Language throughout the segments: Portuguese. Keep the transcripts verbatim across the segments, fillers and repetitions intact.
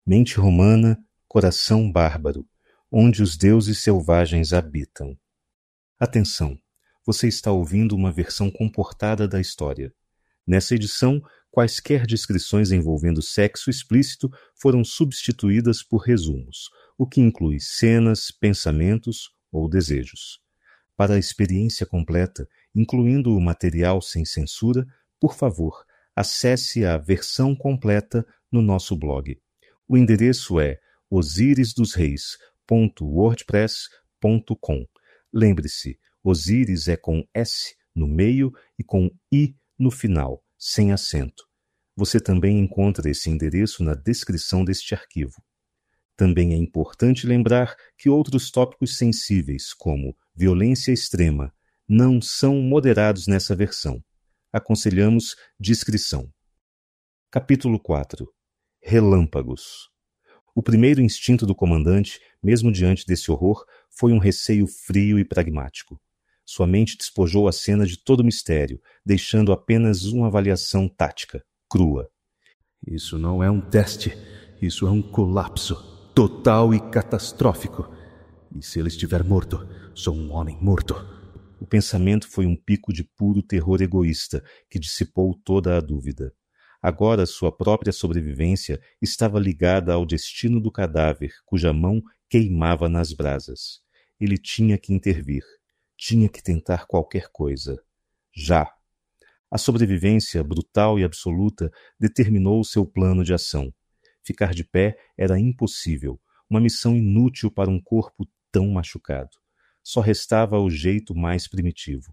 Mente romana, coração bárbaro, onde os deuses selvagens habitam. Atenção! Você está ouvindo uma versão comportada da história. Nessa edição, quaisquer descrições envolvendo sexo explícito foram substituídas por resumos, o que inclui cenas, pensamentos ou desejos. Para a experiência completa, incluindo o material sem censura, por favor, acesse a versão completa no nosso blog. O endereço é osiris dos reis ponto wordpress ponto com. Lembre-se, Osiris é com S no meio e com I no final, sem acento. Você também encontra esse endereço na descrição deste arquivo. Também é importante lembrar que outros tópicos sensíveis, como violência extrema, não são moderados nessa versão. Aconselhamos discrição. Capítulo quatro. Relâmpagos. O primeiro instinto do comandante, mesmo diante desse horror, foi um receio frio e pragmático. Sua mente despojou a cena de todo mistério, deixando apenas uma avaliação tática, crua. Isso não é um teste, isso é um colapso, total e catastrófico. E se ele estiver morto, sou um homem morto. O pensamento foi um pico de puro terror egoísta que dissipou toda a dúvida. Agora sua própria sobrevivência estava ligada ao destino do cadáver, cuja mão queimava nas brasas. Ele tinha que intervir. Tinha que tentar qualquer coisa. Já. A sobrevivência, brutal e absoluta, determinou seu plano de ação. Ficar de pé era impossível, uma missão inútil para um corpo tão machucado. Só restava o jeito mais primitivo.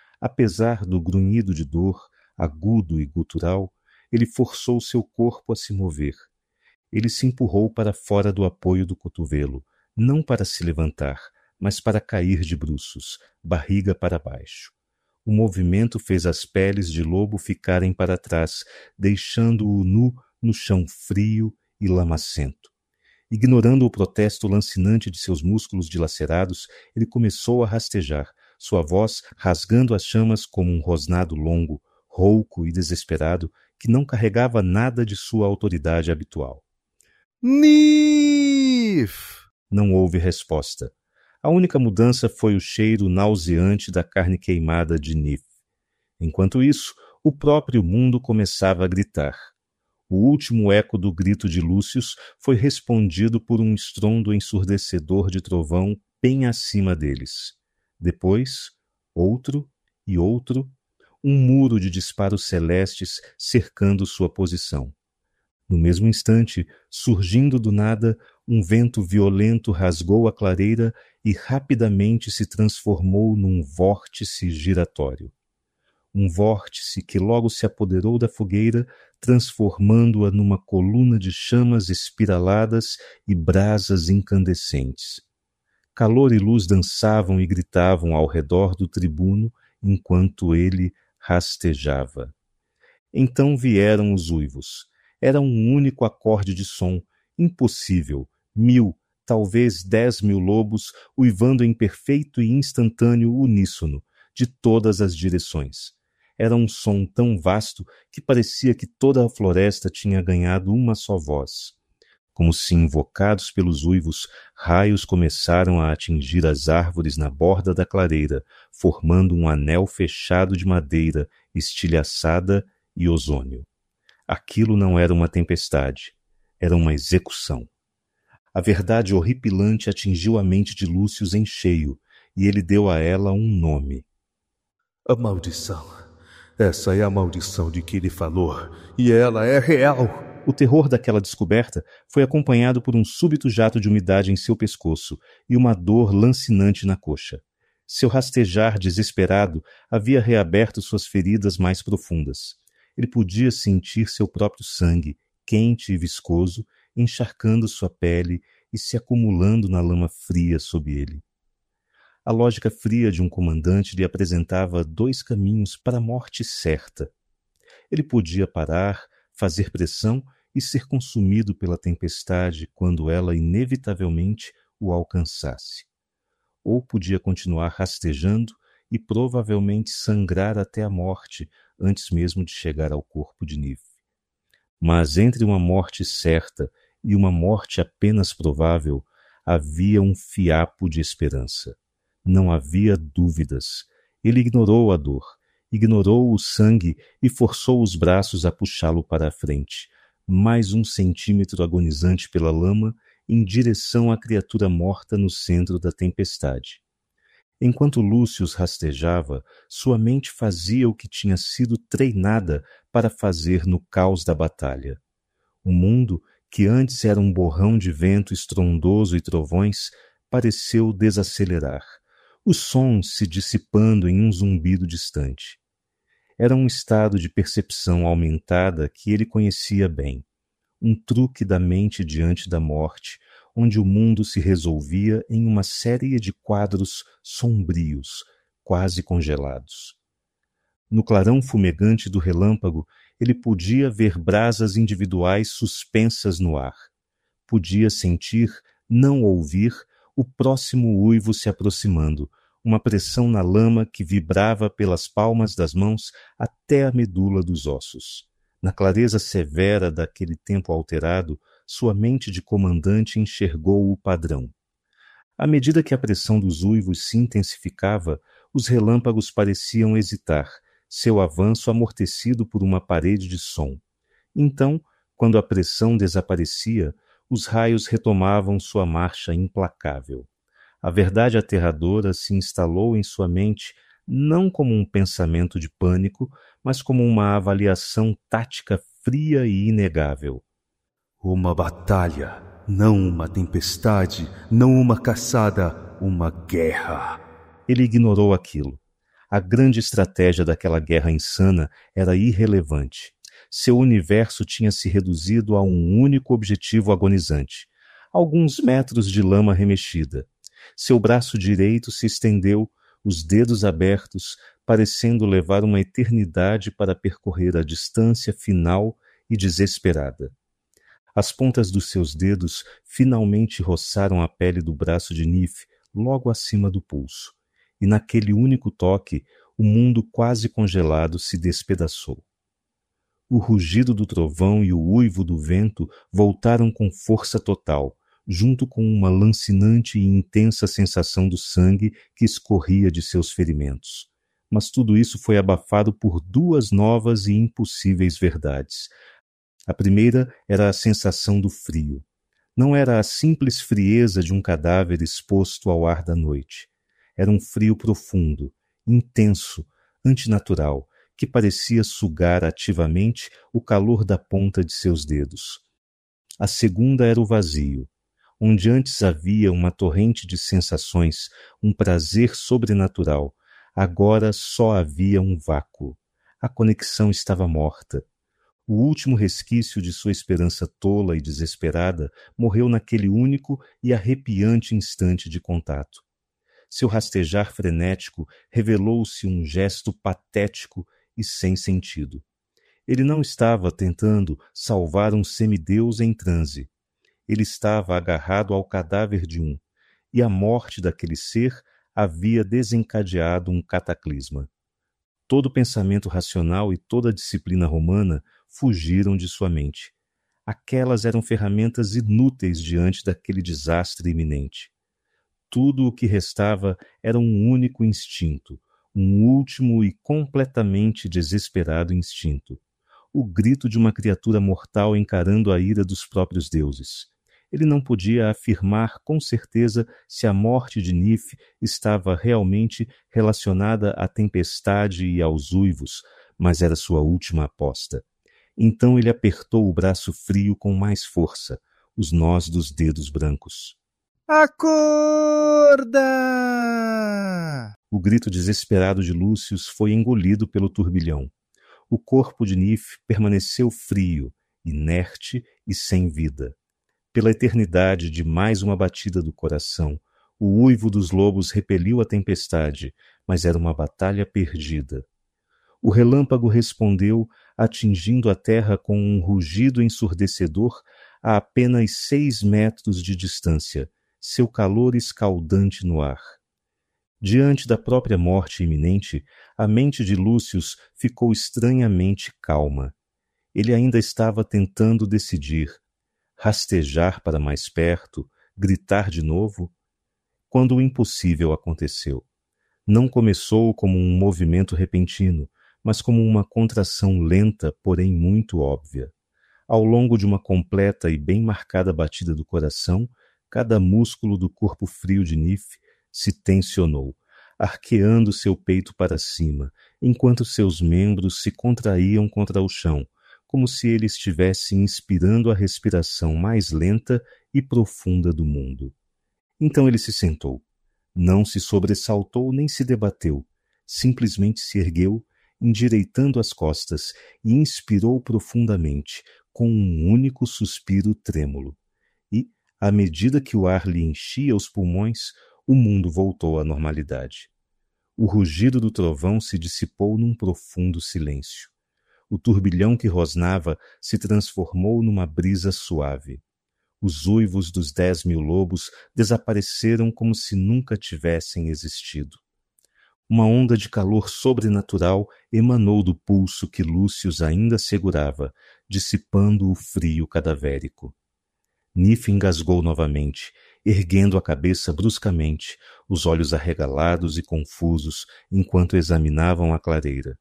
Apesar do grunhido de dor, agudo e gutural, ele forçou seu corpo a se mover. Ele se empurrou para fora do apoio do cotovelo, não para se levantar, mas para cair de bruços, barriga para baixo. O movimento fez as peles de lobo ficarem para trás, deixando-o nu no chão frio e lamacento. Ignorando o protesto lancinante de seus músculos dilacerados, ele começou a rastejar, sua voz rasgando as chamas como um rosnado longo, rouco e desesperado, que não carregava nada de sua autoridade habitual. Nif! Não houve resposta. A única mudança foi o cheiro nauseante da carne queimada de Nif. Enquanto isso, o próprio mundo começava a gritar. O último eco do grito de Lúcius foi respondido por um estrondo ensurdecedor de trovão bem acima deles. Depois, outro e outro, um muro de disparos celestes cercando sua posição. No mesmo instante, surgindo do nada, um vento violento rasgou a clareira e rapidamente se transformou num vórtice giratório. Um vórtice que logo se apoderou da fogueira, transformando-a numa coluna de chamas espiraladas e brasas incandescentes. Calor e luz dançavam e gritavam ao redor do tribuno enquanto ele rastejava. Então vieram os uivos. Era um único acorde de som, impossível, mil, talvez dez mil lobos uivando em perfeito e instantâneo uníssono, de todas as direções. Era um som tão vasto que parecia que toda a floresta tinha ganhado uma só voz. Como se invocados pelos uivos, raios começaram a atingir as árvores na borda da clareira, formando um anel fechado de madeira, estilhaçada e ozônio. Aquilo não era uma tempestade, era uma execução. A verdade horripilante atingiu a mente de Lúcius em cheio, e ele deu a ela um nome. A maldição. Essa é a maldição de que ele falou, e ela é real. O terror daquela descoberta foi acompanhado por um súbito jato de umidade em seu pescoço e uma dor lancinante na coxa. Seu rastejar desesperado havia reaberto suas feridas mais profundas. Ele podia sentir seu próprio sangue, quente e viscoso, encharcando sua pele e se acumulando na lama fria sob ele. A lógica fria de um comandante lhe apresentava dois caminhos para a morte certa. Ele podia parar, fazer pressão e ser consumido pela tempestade quando ela inevitavelmente o alcançasse. Ou podia continuar rastejando e provavelmente sangrar até a morte antes mesmo de chegar ao corpo de Nif. Mas entre uma morte certa e uma morte apenas provável, havia um fiapo de esperança. Não havia dúvidas. Ele ignorou a dor, ignorou o sangue e forçou os braços a puxá-lo para a frente, mais um centímetro agonizante pela lama, em direção à criatura morta no centro da tempestade. Enquanto Lúcius rastejava, sua mente fazia o que tinha sido treinada para fazer no caos da batalha. O mundo, que antes era um borrão de vento estrondoso e trovões, pareceu desacelerar, os sons se dissipando em um zumbido distante. Era um estado de percepção aumentada que ele conhecia bem, um truque da mente diante da morte, onde o mundo se resolvia em uma série de quadros sombrios, quase congelados. No clarão fumegante do relâmpago, ele podia ver brasas individuais suspensas no ar. Podia sentir, não ouvir, o próximo uivo se aproximando, uma pressão na lama que vibrava pelas palmas das mãos até a medula dos ossos. Na clareza severa daquele tempo alterado, sua mente de comandante enxergou o padrão. À medida que a pressão dos uivos se intensificava, os relâmpagos pareciam hesitar, seu avanço amortecido por uma parede de som. Então, quando a pressão desaparecia, os raios retomavam sua marcha implacável. A verdade aterradora se instalou em sua mente não como um pensamento de pânico, mas como uma avaliação tática fria e inegável. Uma batalha, não uma tempestade, não uma caçada, uma guerra. Ele ignorou aquilo. A grande estratégia daquela guerra insana era irrelevante. Seu universo tinha se reduzido a um único objetivo agonizante. Alguns metros de lama remexida. Seu braço direito se estendeu, os dedos abertos, parecendo levar uma eternidade para percorrer a distância final e desesperada. As pontas dos seus dedos finalmente roçaram a pele do braço de Nif logo acima do pulso, e naquele único toque, o mundo quase congelado se despedaçou. O rugido do trovão e o uivo do vento voltaram com força total, junto com uma lancinante e intensa sensação do sangue que escorria de seus ferimentos. Mas tudo isso foi abafado por duas novas e impossíveis verdades. A primeira era a sensação do frio. Não era a simples frieza de um cadáver exposto ao ar da noite. Era um frio profundo, intenso, antinatural, que parecia sugar ativamente o calor da ponta de seus dedos. A segunda era o vazio. Onde antes havia uma torrente de sensações, um prazer sobrenatural, agora só havia um vácuo. A conexão estava morta. O último resquício de sua esperança tola e desesperada morreu naquele único e arrepiante instante de contato. Seu rastejar frenético revelou-se um gesto patético e sem sentido. Ele não estava tentando salvar um semideus em transe. Ele estava agarrado ao cadáver de um, e a morte daquele ser havia desencadeado um cataclisma. Todo pensamento racional e toda a disciplina romana fugiram de sua mente. Aquelas eram ferramentas inúteis diante daquele desastre iminente. Tudo o que restava era um único instinto, um último e completamente desesperado instinto. O grito de uma criatura mortal encarando a ira dos próprios deuses. Ele não podia afirmar com certeza se a morte de Nif estava realmente relacionada à tempestade e aos uivos, mas era sua última aposta. Então ele apertou o braço frio com mais força, os nós dos dedos brancos. Acorda! O grito desesperado de Lúcius foi engolido pelo turbilhão. O corpo de Nif permaneceu frio, inerte e sem vida. Pela eternidade de mais uma batida do coração, o uivo dos lobos repeliu a tempestade, mas era uma batalha perdida. O relâmpago respondeu, atingindo a terra com um rugido ensurdecedor a apenas seis metros de distância, seu calor escaldante no ar. Diante da própria morte iminente, a mente de Lúcius ficou estranhamente calma. Ele ainda estava tentando decidir. rastejar para mais perto, gritar de novo, quando o impossível aconteceu. Não começou como um movimento repentino, mas como uma contração lenta, porém muito óbvia. Ao longo de uma completa e bem marcada batida do coração, cada músculo do corpo frio de Nif se tensionou, arqueando seu peito para cima, enquanto seus membros se contraíam contra o chão, como se ele estivesse inspirando a respiração mais lenta e profunda do mundo. Então ele se sentou. Não se sobressaltou nem se debateu. Simplesmente se ergueu, endireitando as costas, e inspirou profundamente, com um único suspiro trêmulo. E, à medida que o ar lhe enchia os pulmões, o mundo voltou à normalidade. O rugido do trovão se dissipou num profundo silêncio. O turbilhão que rosnava se transformou numa brisa suave. Os uivos dos dez mil lobos desapareceram como se nunca tivessem existido. Uma onda de calor sobrenatural emanou do pulso que Lúcius ainda segurava, dissipando o frio cadavérico. Nif engasgou novamente, erguendo a cabeça bruscamente, os olhos arregalados e confusos, enquanto examinavam a clareira.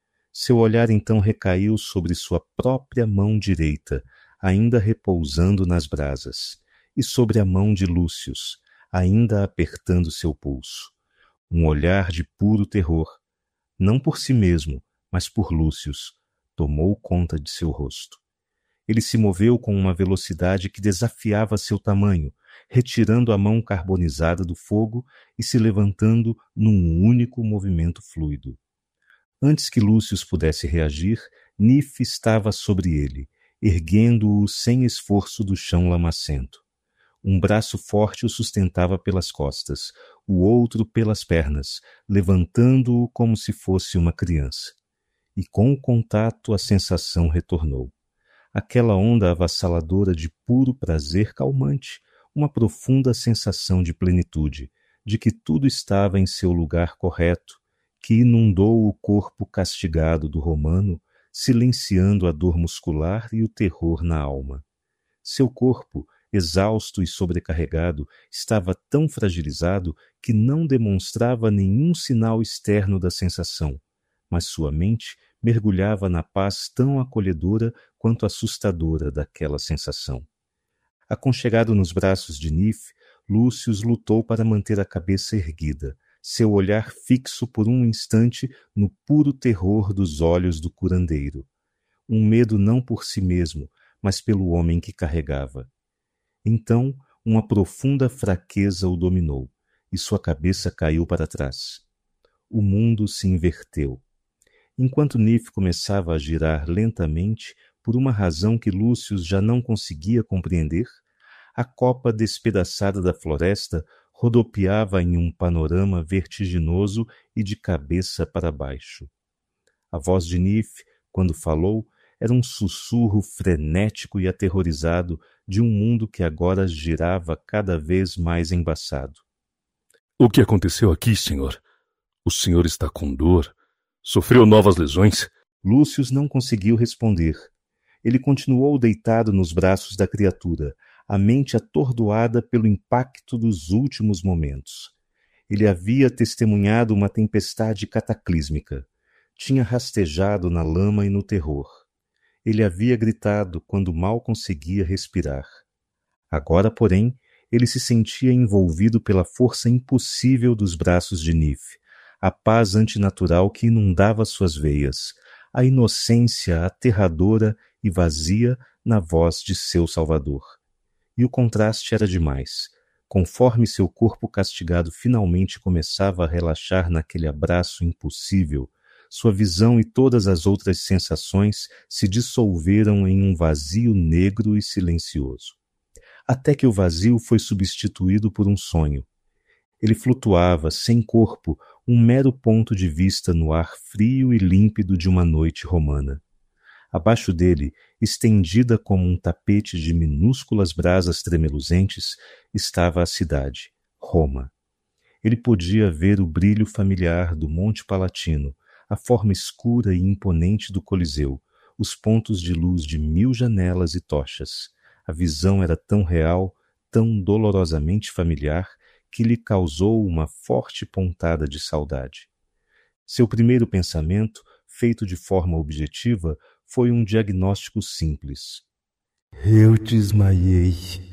Seu olhar então recaiu sobre sua própria mão direita, ainda repousando nas brasas, e sobre a mão de Lúcius, ainda apertando seu pulso. Um olhar de puro terror, não por si mesmo, mas por Lúcius, tomou conta de seu rosto. Ele se moveu com uma velocidade que desafiava seu tamanho, retirando a mão carbonizada do fogo e se levantando num único movimento fluido. Antes que Lúcius pudesse reagir, Nif estava sobre ele, erguendo-o sem esforço do chão lamacento. Um braço forte o sustentava pelas costas, o outro pelas pernas, levantando-o como se fosse uma criança. E com o contato a sensação retornou. Aquela onda avassaladora de puro prazer calmante, uma profunda sensação de plenitude, de que tudo estava em seu lugar correto, que inundou o corpo castigado do romano, silenciando a dor muscular e o terror na alma. Seu corpo, exausto e sobrecarregado, estava tão fragilizado que não demonstrava nenhum sinal externo da sensação, mas sua mente mergulhava na paz tão acolhedora quanto assustadora daquela sensação. Aconchegado nos braços de Nif, Lúcius lutou para manter a cabeça erguida, seu olhar fixo por um instante no puro terror dos olhos do curandeiro. Um medo não por si mesmo, mas pelo homem que carregava. Então, uma profunda fraqueza o dominou, e sua cabeça caiu para trás. O mundo se inverteu. Enquanto Nif começava a girar lentamente, por uma razão que Lúcius já não conseguia compreender, a copa despedaçada da floresta rodopiava em um panorama vertiginoso e de cabeça para baixo. A voz de Nif, quando falou, era um sussurro frenético e aterrorizado de um mundo que agora girava cada vez mais embaçado. O que aconteceu aqui, senhor? O senhor está com dor? Sofreu novas lesões? Lúcius não conseguiu responder. Ele continuou deitado nos braços da criatura, a mente atordoada pelo impacto dos últimos momentos. Ele havia testemunhado uma tempestade cataclísmica. Tinha rastejado na lama e no terror. Ele havia gritado quando mal conseguia respirar. Agora, porém, ele se sentia envolvido pela força impossível dos braços de Nif, a paz antinatural que inundava suas veias, a inocência aterradora e vazia na voz de seu Salvador. E o contraste era demais. Conforme seu corpo castigado finalmente começava a relaxar naquele abraço impossível, sua visão e todas as outras sensações se dissolveram em um vazio negro e silencioso. Até que o vazio foi substituído por um sonho. Ele flutuava, sem corpo, um mero ponto de vista no ar frio e límpido de uma noite romana. Abaixo dele, estendida como um tapete de minúsculas brasas tremeluzentes, estava a cidade, Roma. Ele podia ver o brilho familiar do Monte Palatino, a forma escura e imponente do Coliseu, os pontos de luz de mil janelas e tochas, A visão era tão real, tão dolorosamente familiar, que lhe causou uma forte pontada de saudade. Seu primeiro pensamento, feito de forma objetiva, foi um diagnóstico simples. Eu desmaiei.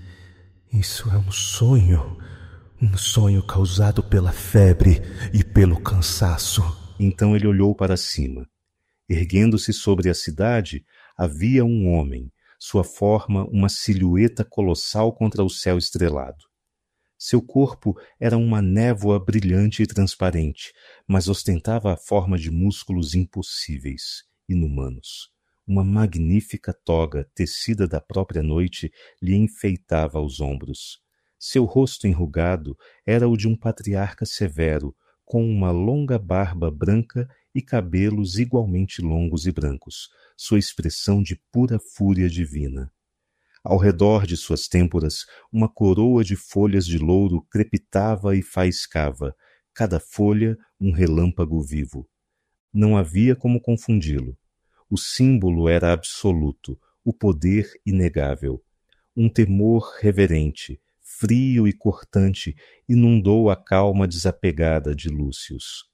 Isso é um sonho. Um sonho causado pela febre e pelo cansaço. Então ele olhou para cima. Erguendo-se sobre a cidade, havia um homem, sua forma uma silhueta colossal contra o céu estrelado. Seu corpo era uma névoa brilhante e transparente, mas ostentava a forma de músculos impossíveis, inumanos. Uma magnífica toga, tecida da própria noite, lhe enfeitava os ombros. Seu rosto enrugado era o de um patriarca severo, com uma longa barba branca e cabelos igualmente longos e brancos, sua expressão de pura fúria divina. Ao redor de suas têmporas, uma coroa de folhas de louro crepitava e faiscava, cada folha um relâmpago vivo. Não havia como confundi-lo. O símbolo era absoluto, o poder inegável. Um temor reverente, frio e cortante, inundou a calma desapegada de Lúcius.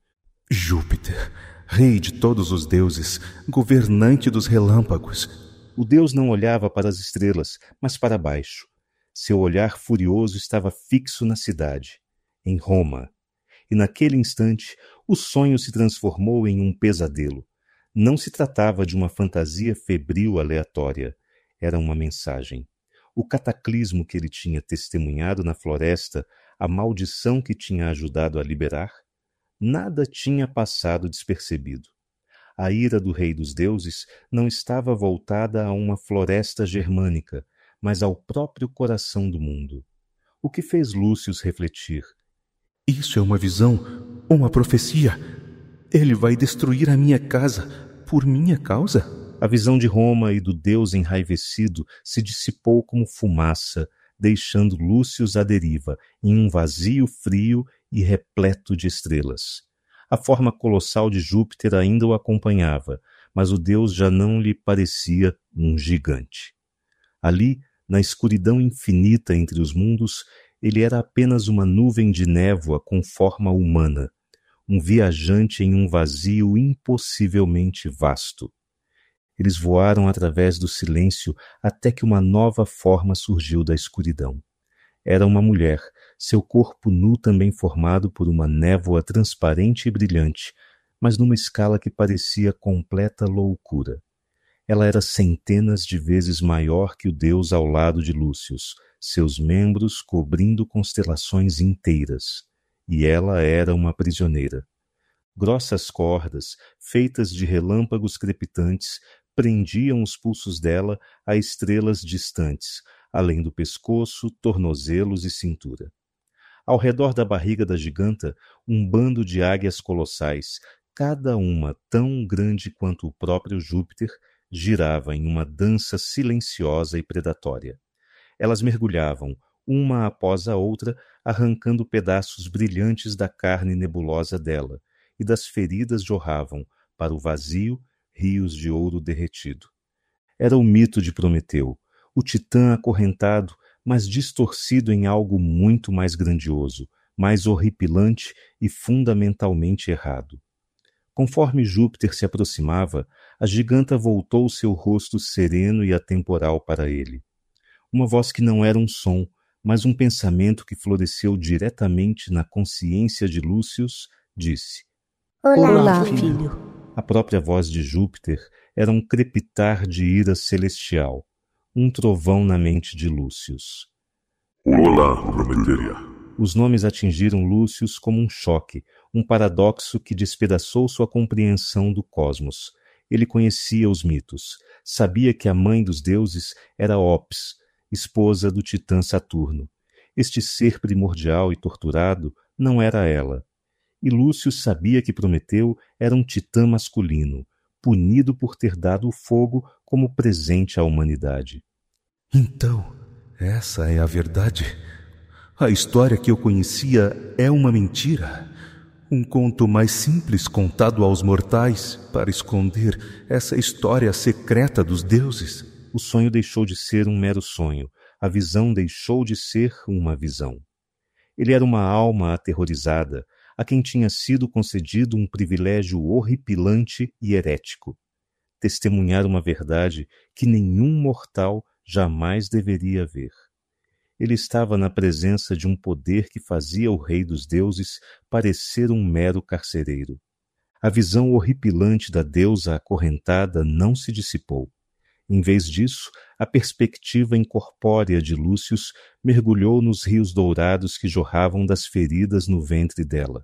Júpiter, rei de todos os deuses, governante dos relâmpagos. O deus não olhava para as estrelas, mas para baixo. Seu olhar furioso estava fixo na cidade, em Roma. E naquele instante, o sonho se transformou em um pesadelo. Não se tratava de uma fantasia febril aleatória. Era uma mensagem. O cataclismo que ele tinha testemunhado na floresta, a maldição que tinha ajudado a liberar, nada tinha passado despercebido. A ira do rei dos deuses não estava voltada a uma floresta germânica, mas ao próprio coração do mundo. O que fez Lúcius refletir? Isso é uma visão, uma profecia. Ele vai destruir a minha casa por minha causa? A visão de Roma e do deus enraivecido se dissipou como fumaça, deixando Lúcius à deriva, em um vazio frio e repleto de estrelas. A forma colossal de Júpiter ainda o acompanhava, mas o deus já não lhe parecia um gigante. Ali, na escuridão infinita entre os mundos, ele era apenas uma nuvem de névoa com forma humana, um viajante em um vazio impossivelmente vasto. Eles voaram através do silêncio até que uma nova forma surgiu da escuridão. Era uma mulher, seu corpo nu também formado por uma névoa transparente e brilhante, mas numa escala que parecia completa loucura. Ela era centenas de vezes maior que o deus ao lado de Lúcius, seus membros cobrindo constelações inteiras, e ela era uma prisioneira. Grossas cordas, feitas de relâmpagos crepitantes, prendiam os pulsos dela a estrelas distantes, além do pescoço, tornozelos e cintura. Ao redor da barriga da giganta, um bando de águias colossais, cada uma tão grande quanto o próprio Júpiter, girava em uma dança silenciosa e predatória. Elas mergulhavam, uma após a outra, arrancando pedaços brilhantes da carne nebulosa dela, e das feridas jorravam, para o vazio, rios de ouro derretido. Era o mito de Prometeu, o titã acorrentado, mas distorcido em algo muito mais grandioso, mais horripilante e fundamentalmente errado. Conforme Júpiter se aproximava, a giganta voltou seu rosto sereno e atemporal para ele. Uma voz que não era um som, mas um pensamento que floresceu diretamente na consciência de Lúcius, disse: Olá, Olá filho. A própria voz de Júpiter era um crepitar de ira celestial, um trovão na mente de Lúcius. Olá, Prometeia. Os nomes atingiram Lúcius como um choque, um paradoxo que despedaçou sua compreensão do cosmos. Ele conhecia os mitos, sabia que a mãe dos deuses era Opis, esposa do titã Saturno. Este ser primordial e torturado não era ela. E Lúcio sabia que Prometeu era um titã masculino, punido por ter dado o fogo como presente à humanidade. Então, essa é a verdade. A história que eu conhecia é uma mentira. Um conto mais simples contado aos mortais para esconder essa história secreta dos deuses. O sonho deixou de ser um mero sonho, a visão deixou de ser uma visão. Ele era uma alma aterrorizada, a quem tinha sido concedido um privilégio horripilante e herético: testemunhar uma verdade que nenhum mortal jamais deveria ver. Ele estava na presença de um poder que fazia o Rei dos Deuses parecer um mero carcereiro. A visão horripilante da deusa acorrentada não se dissipou. Em vez disso, a perspectiva incorpórea de Lúcius mergulhou nos rios dourados que jorravam das feridas no ventre dela.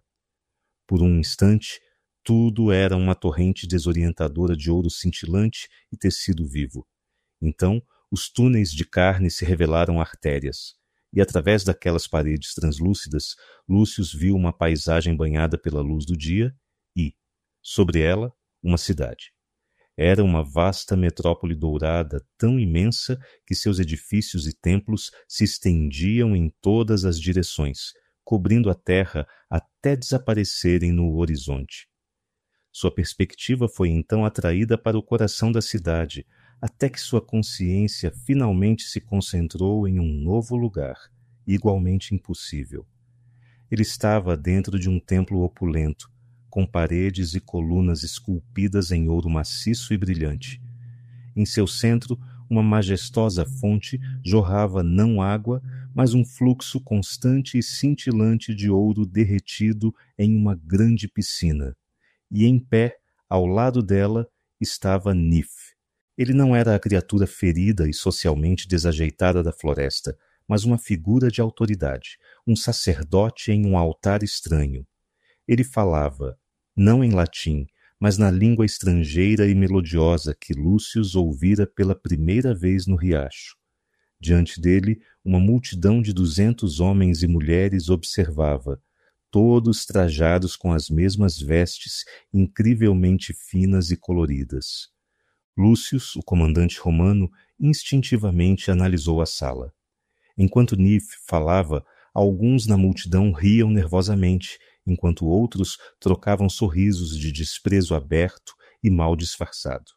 Por um instante, tudo era uma torrente desorientadora de ouro cintilante e tecido vivo. Então, os túneis de carne se revelaram artérias, e através daquelas paredes translúcidas, Lúcius viu uma paisagem banhada pela luz do dia e, sobre ela, uma cidade. Era uma vasta metrópole dourada, tão imensa que seus edifícios e templos se estendiam em todas as direções, cobrindo a terra até desaparecerem no horizonte. Sua perspectiva foi então atraída para o coração da cidade, até que sua consciência finalmente se concentrou em um novo lugar, igualmente impossível. Ele estava dentro de um templo opulento, com paredes e colunas esculpidas em ouro maciço e brilhante. Em seu centro, uma majestosa fonte jorrava não água, mas um fluxo constante e cintilante de ouro derretido em uma grande piscina. E em pé, ao lado dela, estava Nif. Ele não era a criatura ferida e socialmente desajeitada da floresta, mas uma figura de autoridade, um sacerdote em um altar estranho. Ele falava, não em latim, mas na língua estrangeira e melodiosa que Lúcius ouvira pela primeira vez no riacho. Diante dele, uma multidão de duzentos homens e mulheres observava, todos trajados com as mesmas vestes incrivelmente finas e coloridas. Lúcius, o comandante romano, instintivamente analisou a sala. Enquanto Nif falava, alguns na multidão riam nervosamente, enquanto outros trocavam sorrisos de desprezo aberto e mal disfarçado.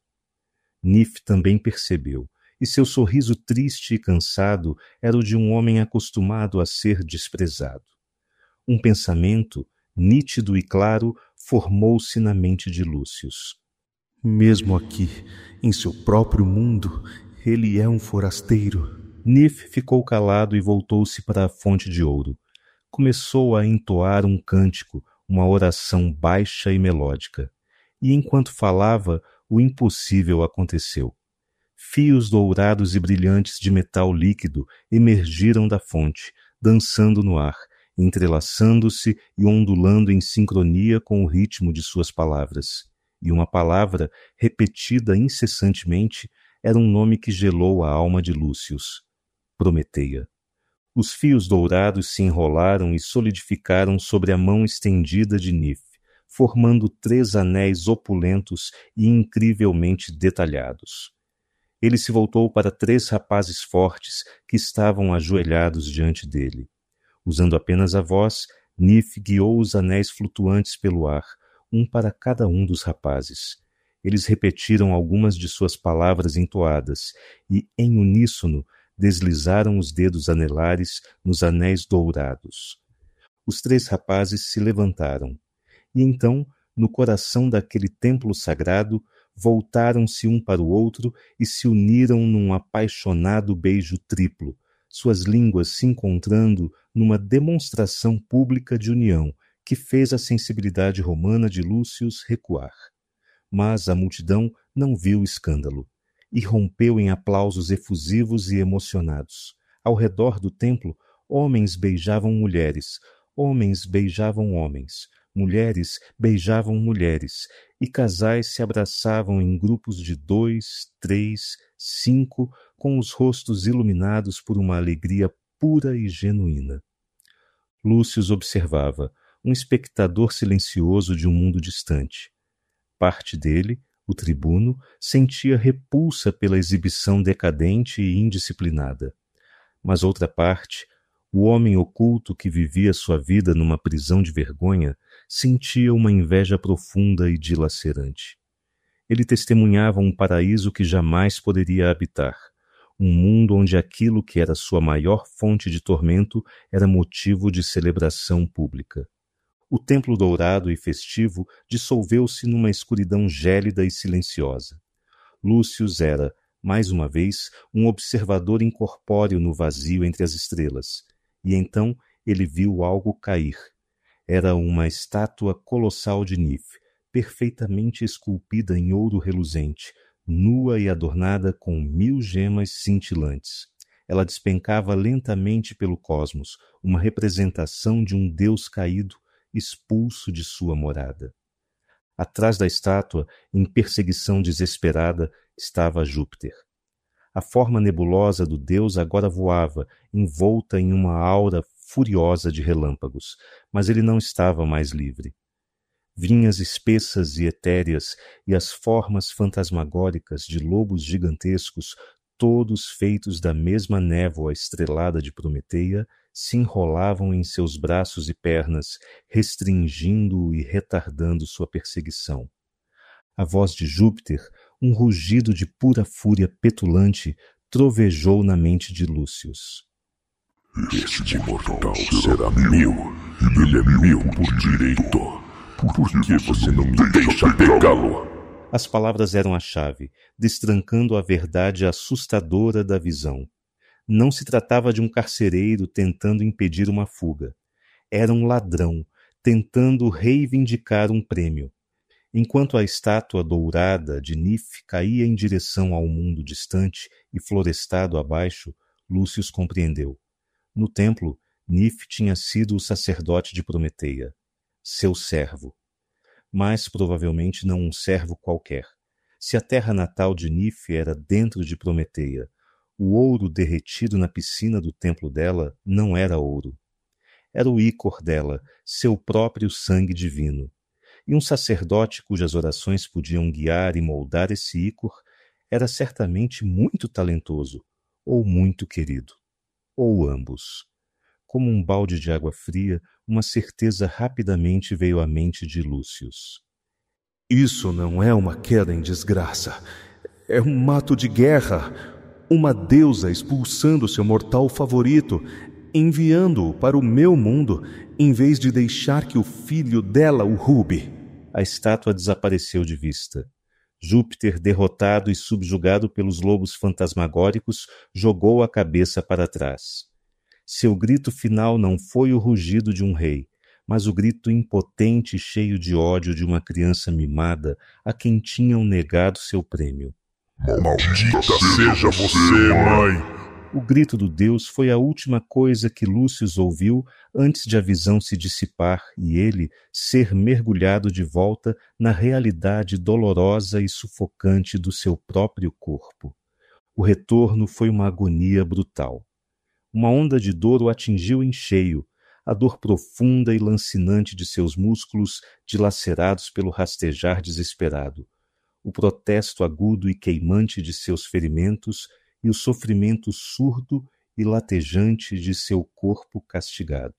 Nif também percebeu, e seu sorriso triste e cansado era o de um homem acostumado a ser desprezado. Um pensamento, nítido e claro, formou-se na mente de Lúcius. Mesmo aqui, em seu próprio mundo, ele é um forasteiro. Nif ficou calado e voltou-se para a fonte de ouro. Começou a entoar um cântico, uma oração baixa e melódica. E enquanto falava, o impossível aconteceu. Fios dourados e brilhantes de metal líquido emergiram da fonte, dançando no ar, entrelaçando-se e ondulando em sincronia com o ritmo de suas palavras. E uma palavra, repetida incessantemente, era um nome que gelou a alma de Lúcius. Prometeia. Os fios dourados se enrolaram e solidificaram sobre a mão estendida de Nif, formando três anéis opulentos e incrivelmente detalhados. Ele se voltou para três rapazes fortes que estavam ajoelhados diante dele. Usando apenas a voz, Nif guiou os anéis flutuantes pelo ar, um para cada um dos rapazes. Eles repetiram algumas de suas palavras entoadas e, em uníssono, deslizaram os dedos anelares nos anéis dourados. Os três rapazes se levantaram, e então, no coração daquele templo sagrado, voltaram-se um para o outro e se uniram num apaixonado beijo triplo, suas línguas se encontrando numa demonstração pública de união que fez a sensibilidade romana de Lúcius recuar. Mas a multidão não viu o escândalo. E rompeu em aplausos efusivos e emocionados. Ao redor do templo, homens beijavam mulheres, homens beijavam homens, mulheres beijavam mulheres, e casais se abraçavam em grupos de dois, três, cinco, com os rostos iluminados por uma alegria pura e genuína. Lúcius observava, um espectador silencioso de um mundo distante. Parte dele, o tribuno, sentia repulsa pela exibição decadente e indisciplinada. Mas outra parte, o homem oculto que vivia sua vida numa prisão de vergonha, sentia uma inveja profunda e dilacerante. Ele testemunhava um paraíso que jamais poderia habitar, um mundo onde aquilo que era sua maior fonte de tormento era motivo de celebração pública. O templo dourado e festivo dissolveu-se numa escuridão gélida e silenciosa. Lúcius era, mais uma vez, um observador incorpóreo no vazio entre as estrelas, e então ele viu algo cair. Era uma estátua colossal de Nif, perfeitamente esculpida em ouro reluzente, nua e adornada com mil gemas cintilantes. Ela despencava lentamente pelo cosmos, uma representação de um deus caído, expulso de sua morada. Atrás da estátua, em perseguição desesperada, estava Júpiter. A forma nebulosa do deus agora voava, envolta em uma aura furiosa de relâmpagos, mas ele não estava mais livre. Vinhas espessas e etéreas e as formas fantasmagóricas de lobos gigantescos, todos feitos da mesma névoa estrelada de Prometeia, se enrolavam em seus braços e pernas, restringindo e retardando sua perseguição. A voz de Júpiter, um rugido de pura fúria petulante, trovejou na mente de Lúcius. Este mortal será meu, e ele é meu por direito. Por que você não me deixa pegá-lo? As palavras eram a chave, destrancando a verdade assustadora da visão. Não se tratava de um carcereiro tentando impedir uma fuga. Era um ladrão, tentando reivindicar um prêmio. Enquanto a estátua dourada de Nif caía em direção ao mundo distante e florestado abaixo, Lúcius compreendeu. No templo, Nif tinha sido o sacerdote de Prometeia, seu servo. Mas provavelmente não um servo qualquer. Se a terra natal de Nif era dentro de Prometeia, o ouro derretido na piscina do templo dela não era ouro. Era o ícor dela, seu próprio sangue divino. E um sacerdote cujas orações podiam guiar e moldar esse ícor era certamente muito talentoso, ou muito querido, ou ambos. Como um balde de água fria, uma certeza rapidamente veio à mente de Lúcius. Isso não é uma queda em desgraça. É um mato de guerra. Uma deusa expulsando seu mortal favorito, enviando-o para o meu mundo, em vez de deixar que o filho dela o roube. A estátua desapareceu de vista. Júpiter, derrotado e subjugado pelos lobos fantasmagóricos, jogou a cabeça para trás. Seu grito final não foi o rugido de um rei, mas o grito impotente e cheio de ódio de uma criança mimada a quem tinham negado seu prêmio. Maldita seja você, mãe! O grito do deus foi a última coisa que Lúcius ouviu antes de a visão se dissipar e ele ser mergulhado de volta na realidade dolorosa e sufocante do seu próprio corpo. O retorno foi uma agonia brutal. Uma onda de dor o atingiu em cheio, a dor profunda e lancinante de seus músculos dilacerados pelo rastejar desesperado, o protesto agudo e queimante de seus ferimentos e o sofrimento surdo e latejante de seu corpo castigado.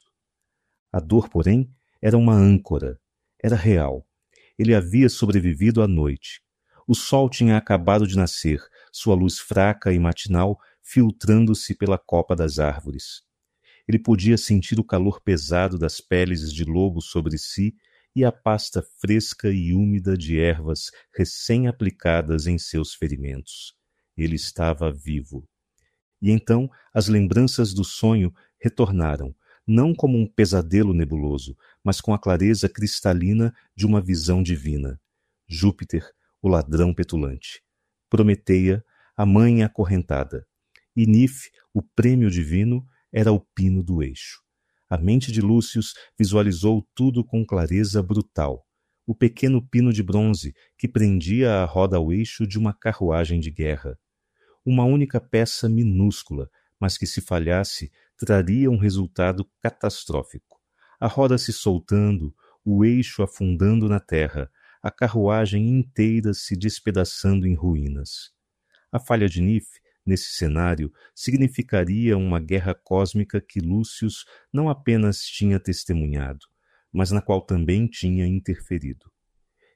A dor, porém, era uma âncora, era real. Ele havia sobrevivido à noite. O sol tinha acabado de nascer, sua luz fraca e matinal filtrando-se pela copa das árvores. Ele podia sentir o calor pesado das peles de lobo sobre si e a pasta fresca e úmida de ervas recém-aplicadas em seus ferimentos. Ele estava vivo. E então as lembranças do sonho retornaram, não como um pesadelo nebuloso, mas com a clareza cristalina de uma visão divina. Júpiter, o ladrão petulante. Prometeia, a mãe acorrentada. E Nif, o prêmio divino, era o pino do eixo. A mente de Lúcius visualizou tudo com clareza brutal. O pequeno pino de bronze que prendia a roda ao eixo de uma carruagem de guerra. Uma única peça minúscula, mas que se falhasse, traria um resultado catastrófico. A roda se soltando, o eixo afundando na terra, a carruagem inteira se despedaçando em ruínas. A falha de Nif, nesse cenário, significaria uma guerra cósmica que Lúcius não apenas tinha testemunhado, mas na qual também tinha interferido.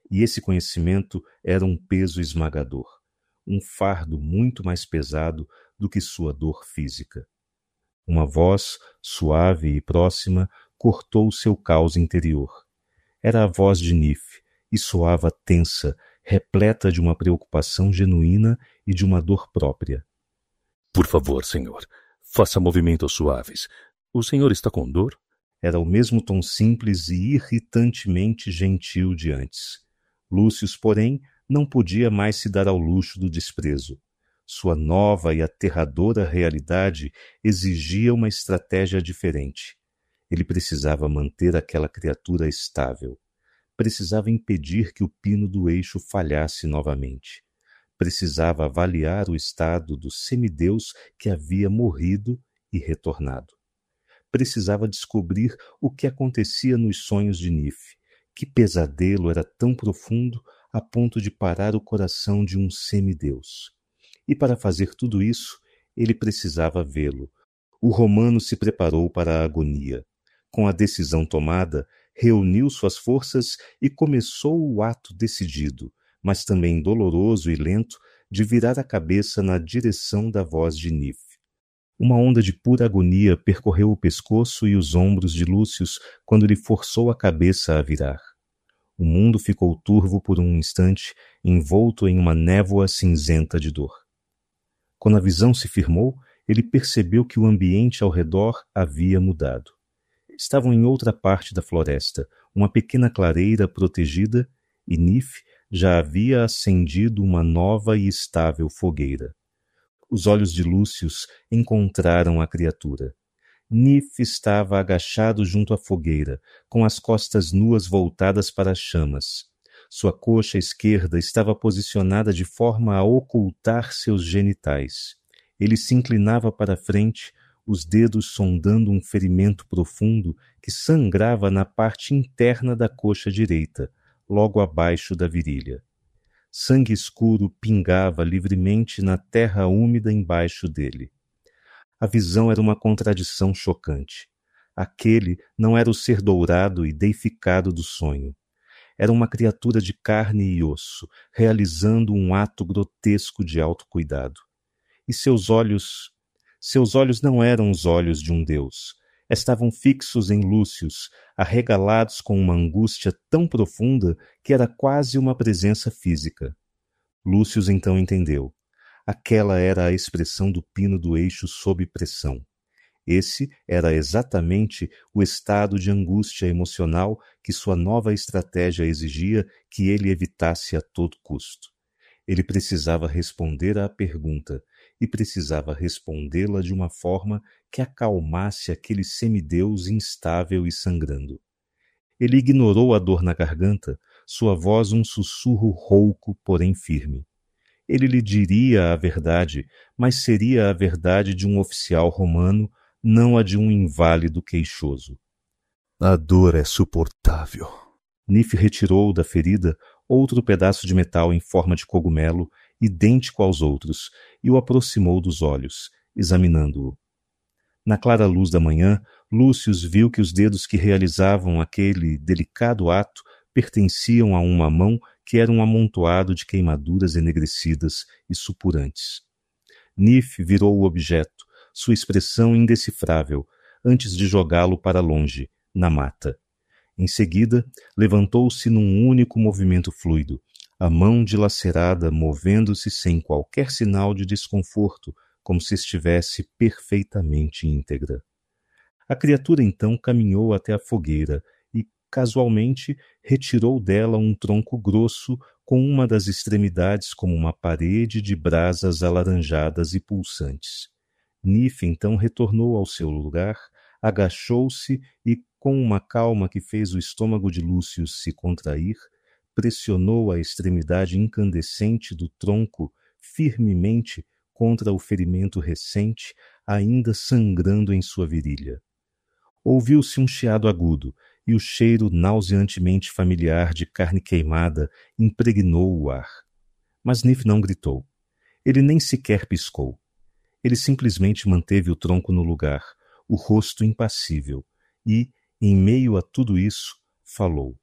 E esse conhecimento era um peso esmagador, um fardo muito mais pesado do que sua dor física. Uma voz, suave e próxima, cortou o seu caos interior. Era a voz de Nif, e soava tensa, repleta de uma preocupação genuína e de uma dor própria. Por favor, senhor, faça movimentos suaves. O senhor está com dor? Era o mesmo tom simples e irritantemente gentil de antes. Lúcius, porém, não podia mais se dar ao luxo do desprezo. Sua nova e aterradora realidade exigia uma estratégia diferente. Ele precisava manter aquela criatura estável. Precisava impedir que o pino do eixo falhasse novamente. Precisava avaliar o estado do semideus que havia morrido e retornado. Precisava descobrir o que acontecia nos sonhos de Nif. Que pesadelo era tão profundo a ponto de parar o coração de um semideus. E para fazer tudo isso, ele precisava vê-lo. O romano se preparou para a agonia. Com a decisão tomada, reuniu suas forças e começou o ato decidido, mas também doloroso e lento, de virar a cabeça na direção da voz de Nif. Uma onda de pura agonia percorreu o pescoço e os ombros de Lúcius quando ele forçou a cabeça a virar. O mundo ficou turvo por um instante, envolto em uma névoa cinzenta de dor. Quando a visão se firmou, ele percebeu que o ambiente ao redor havia mudado. Estavam em outra parte da floresta, uma pequena clareira protegida, e Nif já havia acendido uma nova e estável fogueira. Os olhos de Lúcius encontraram a criatura. Nif estava agachado junto à fogueira, com as costas nuas voltadas para as chamas. Sua coxa esquerda estava posicionada de forma a ocultar seus genitais. Ele se inclinava para a frente, os dedos sondando um ferimento profundo que sangrava na parte interna da coxa direita, logo abaixo da virilha. Sangue escuro pingava livremente na terra úmida embaixo dele. A visão era uma contradição chocante. Aquele não era o ser dourado e deificado do sonho. Era uma criatura de carne e osso, realizando um ato grotesco de autocuidado. E seus olhos... Seus olhos não eram os olhos de um deus. Estavam fixos em Lúcius, arregalados com uma angústia tão profunda que era quase uma presença física. Lúcius então entendeu. Aquela era a expressão do pino do eixo sob pressão. Esse era exatamente o estado de angústia emocional que sua nova estratégia exigia que ele evitasse a todo custo. Ele precisava responder à pergunta, e precisava respondê-la de uma forma que acalmasse aquele semideus instável e sangrando. Ele ignorou a dor na garganta, sua voz um sussurro rouco, porém firme. Ele lhe diria a verdade, mas seria a verdade de um oficial romano, não a de um inválido queixoso. A dor é suportável. Nif retirou da ferida outro pedaço de metal em forma de cogumelo, idêntico aos outros, e o aproximou dos olhos, examinando-o. Na clara luz da manhã, Lúcius viu que os dedos que realizavam aquele delicado ato pertenciam a uma mão que era um amontoado de queimaduras enegrecidas e supurantes. Nif virou o objeto, sua expressão indecifrável, antes de jogá-lo para longe, na mata. Em seguida, levantou-se num único movimento fluido, a mão dilacerada movendo-se sem qualquer sinal de desconforto, como se estivesse perfeitamente íntegra. A criatura então caminhou até a fogueira e, casualmente, retirou dela um tronco grosso com uma das extremidades como uma parede de brasas alaranjadas e pulsantes. Nif então retornou ao seu lugar, agachou-se e, com uma calma que fez o estômago de Lúcius se contrair, pressionou a extremidade incandescente do tronco firmemente contra o ferimento recente, ainda sangrando em sua virilha. Ouviu-se um chiado agudo, e o cheiro nauseantemente familiar de carne queimada impregnou o ar. Mas Nif não gritou. Ele nem sequer piscou. Ele simplesmente manteve o tronco no lugar, o rosto impassível, e, em meio a tudo isso, falou.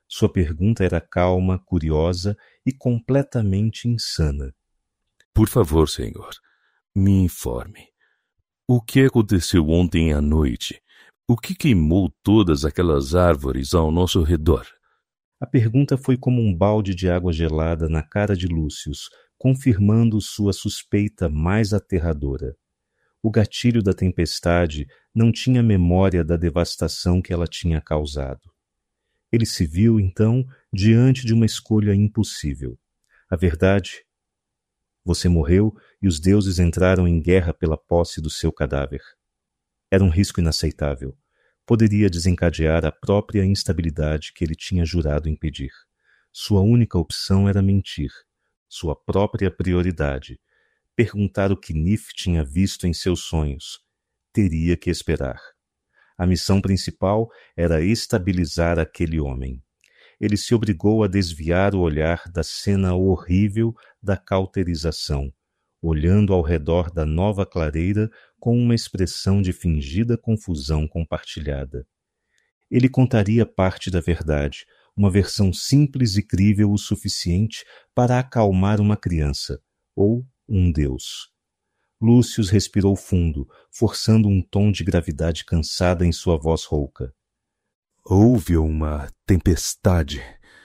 Sua pergunta era calma, curiosa e completamente insana. Por favor, senhor, me informe. O que aconteceu ontem à noite? O que queimou todas aquelas árvores ao nosso redor? A pergunta foi como um balde de água gelada na cara de Lúcius, confirmando sua suspeita mais aterradora. O gatilho da tempestade não tinha memória da devastação que ela tinha causado. Ele se viu, então, diante de uma escolha impossível. A verdade: você morreu e os deuses entraram em guerra pela posse do seu cadáver. Era um risco inaceitável. Poderia desencadear a própria instabilidade que ele tinha jurado impedir. Sua única opção era mentir. Sua própria prioridade. Perguntar o que Nif tinha visto em seus sonhos. Teria que esperar. A missão principal era estabilizar aquele homem. Ele se obrigou a desviar o olhar da cena horrível da cauterização, olhando ao redor da nova clareira com uma expressão de fingida confusão compartilhada. Ele contaria parte da verdade, uma versão simples e crível o suficiente para acalmar uma criança, ou um deus. Lúcius respirou fundo, forçando um tom de gravidade cansada em sua voz rouca. Houve uma tempestade.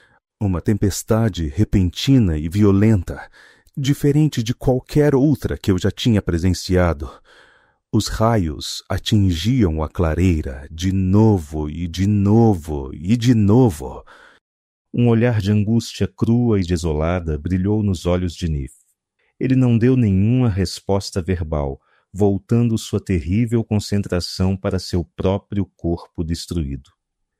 Uma tempestade repentina e violenta, diferente de qualquer outra que eu já tinha presenciado. Os raios atingiam a clareira de novo e de novo e de novo. Um olhar de angústia crua e desolada brilhou nos olhos de Nif. Ele não deu nenhuma resposta verbal, voltando sua terrível concentração para seu próprio corpo destruído.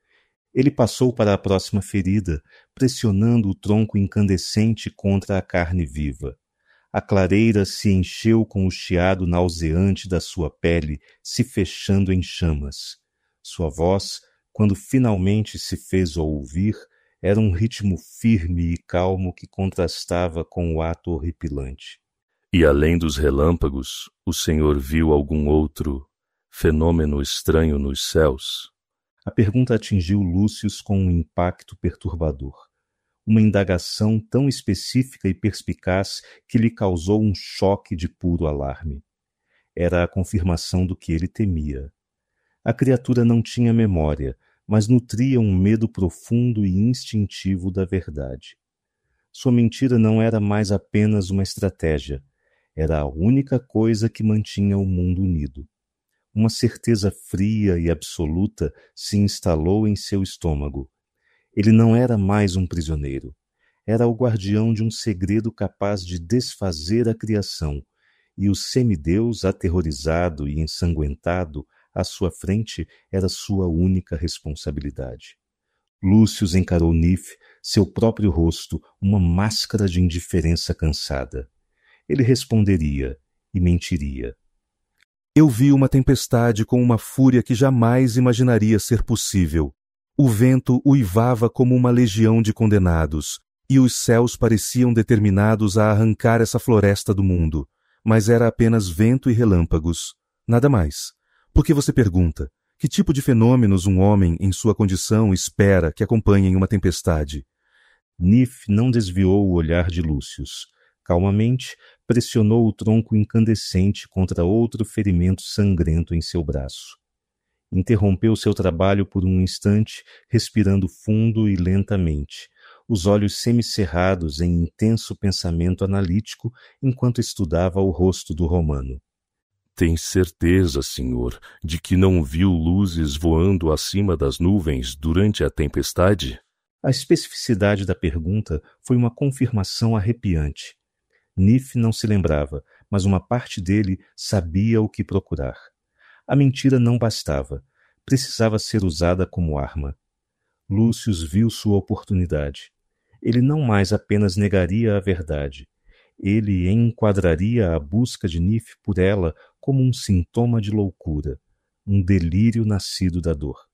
Ele passou para a próxima ferida, pressionando o tronco incandescente contra a carne viva. A clareira se encheu com o chiado nauseante da sua pele, se fechando em chamas. Sua voz, quando finalmente se fez ouvir, era um ritmo firme e calmo que contrastava com o ato horripilante. E além dos relâmpagos, o senhor viu algum outro fenômeno estranho nos céus? A pergunta atingiu Lúcius com um impacto perturbador. Uma indagação tão específica e perspicaz que lhe causou um choque de puro alarme. Era a confirmação do que ele temia. A criatura não tinha memória, mas nutria um medo profundo e instintivo da verdade. Sua mentira não era mais apenas uma estratégia, era a única coisa que mantinha o mundo unido. Uma certeza fria e absoluta se instalou em seu estômago. Ele não era mais um prisioneiro. Era o guardião de um segredo capaz de desfazer a criação, e o semideus, aterrorizado e ensanguentado, à sua frente, era sua única responsabilidade. Lúcius encarou Nif, seu próprio rosto, uma máscara de indiferença cansada. Ele responderia e mentiria. Eu vi uma tempestade com uma fúria que jamais imaginaria ser possível. O vento uivava como uma legião de condenados, e os céus pareciam determinados a arrancar essa floresta do mundo. Mas era apenas vento e relâmpagos. Nada mais. Porque você pergunta, que tipo de fenômenos um homem em sua condição espera que acompanhem uma tempestade? Nif não desviou o olhar de Lúcius. Calmamente, pressionou o tronco incandescente contra outro ferimento sangrento em seu braço. Interrompeu seu trabalho por um instante, respirando fundo e lentamente, os olhos semicerrados em intenso pensamento analítico enquanto estudava o rosto do romano. Tem certeza, senhor, de que não viu luzes voando acima das nuvens durante a tempestade? A especificidade da pergunta foi uma confirmação arrepiante. Nif não se lembrava, mas uma parte dele sabia o que procurar. A mentira não bastava. Precisava ser usada como arma. Lúcius viu sua oportunidade. Ele não mais apenas negaria a verdade. Ele enquadraria a busca de Nif por ela como um sintoma de loucura, um delírio nascido da dor.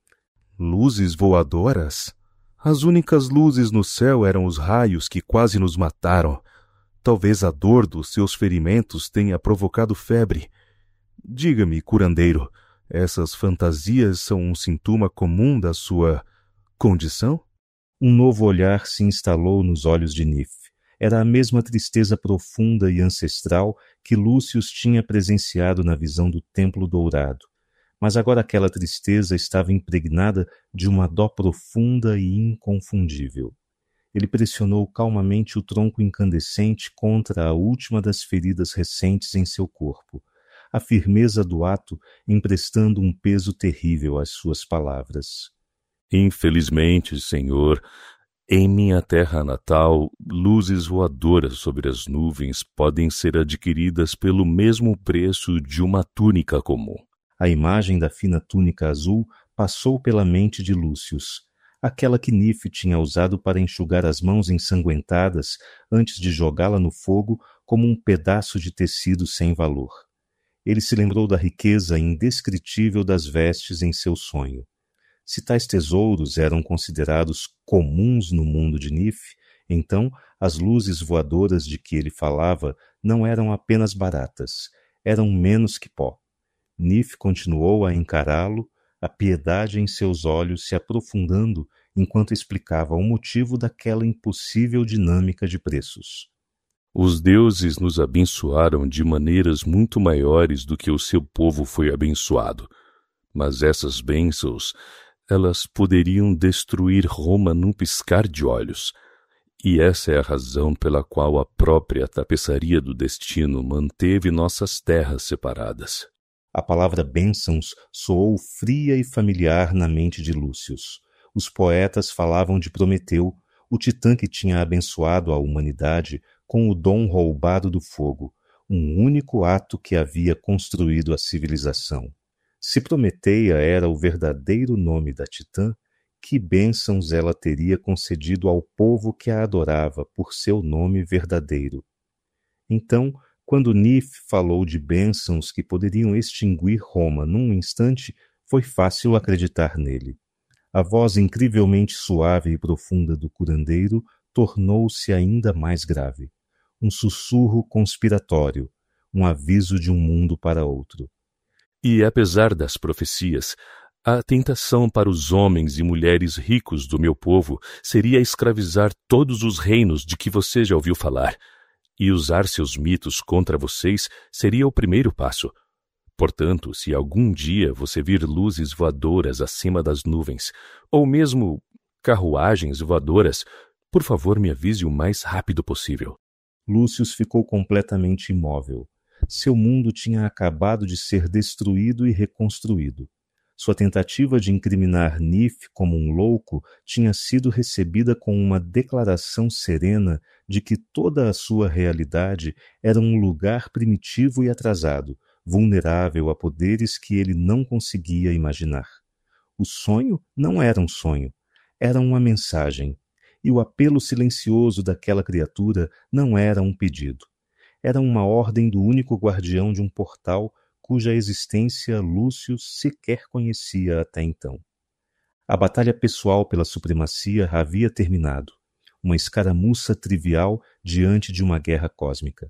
Luzes voadoras? As únicas luzes no céu eram os raios que quase nos mataram. Talvez a dor dos seus ferimentos tenha provocado febre. Diga-me, curandeiro, essas fantasias são um sintoma comum da sua condição? Um novo olhar se instalou nos olhos de Nif. Era a mesma tristeza profunda e ancestral que Lúcius tinha presenciado na visão do Templo Dourado. Mas agora aquela tristeza estava impregnada de uma dó profunda e inconfundível. Ele pressionou calmamente o tronco incandescente contra a última das feridas recentes em seu corpo, a firmeza do ato emprestando um peso terrível às suas palavras. Infelizmente, Senhor, em minha terra natal, luzes voadoras sobre as nuvens podem ser adquiridas pelo mesmo preço de uma túnica comum. A imagem da fina túnica azul passou pela mente de Lúcius, aquela que Nif tinha usado para enxugar as mãos ensanguentadas antes de jogá-la no fogo como um pedaço de tecido sem valor. Ele se lembrou da riqueza indescritível das vestes em seu sonho. Se tais tesouros eram considerados comuns no mundo de Nif, então as luzes voadoras de que ele falava não eram apenas baratas, eram menos que pó. Nif continuou a encará-lo, a piedade em seus olhos se aprofundando enquanto explicava o motivo daquela impossível dinâmica de preços. Os deuses nos abençoaram de maneiras muito maiores do que o seu povo foi abençoado, mas essas bênçãos, elas poderiam destruir Roma num piscar de olhos, e essa é a razão pela qual a própria tapeçaria do destino manteve nossas terras separadas. A palavra bênçãos soou fria e familiar na mente de Lúcius. Os poetas falavam de Prometeu, o titã que tinha abençoado a humanidade com o dom roubado do fogo, um único ato que havia construído a civilização. Se Prometeia era o verdadeiro nome da titã, que bênçãos ela teria concedido ao povo que a adorava por seu nome verdadeiro. Então, quando Nif falou de bênçãos que poderiam extinguir Roma num instante, foi fácil acreditar nele. A voz incrivelmente suave e profunda do curandeiro tornou-se ainda mais grave. Um sussurro conspiratório, um aviso de um mundo para outro. E apesar das profecias, a tentação para os homens e mulheres ricos do meu povo seria escravizar todos os reinos de que você já ouviu falar, e usar seus mitos contra vocês seria o primeiro passo. Portanto, se algum dia você vir luzes voadoras acima das nuvens, ou mesmo carruagens voadoras, por favor me avise o mais rápido possível. Lúcius ficou completamente imóvel. Seu mundo tinha acabado de ser destruído e reconstruído. Sua tentativa de incriminar Nif como um louco tinha sido recebida com uma declaração serena de que toda a sua realidade era um lugar primitivo e atrasado, vulnerável a poderes que ele não conseguia imaginar. O sonho não era um sonho, era uma mensagem, e o apelo silencioso daquela criatura não era um pedido. Era uma ordem do único guardião de um portal cuja existência Lúcio sequer conhecia até então. A batalha pessoal pela supremacia havia terminado, uma escaramuça trivial diante de uma guerra cósmica.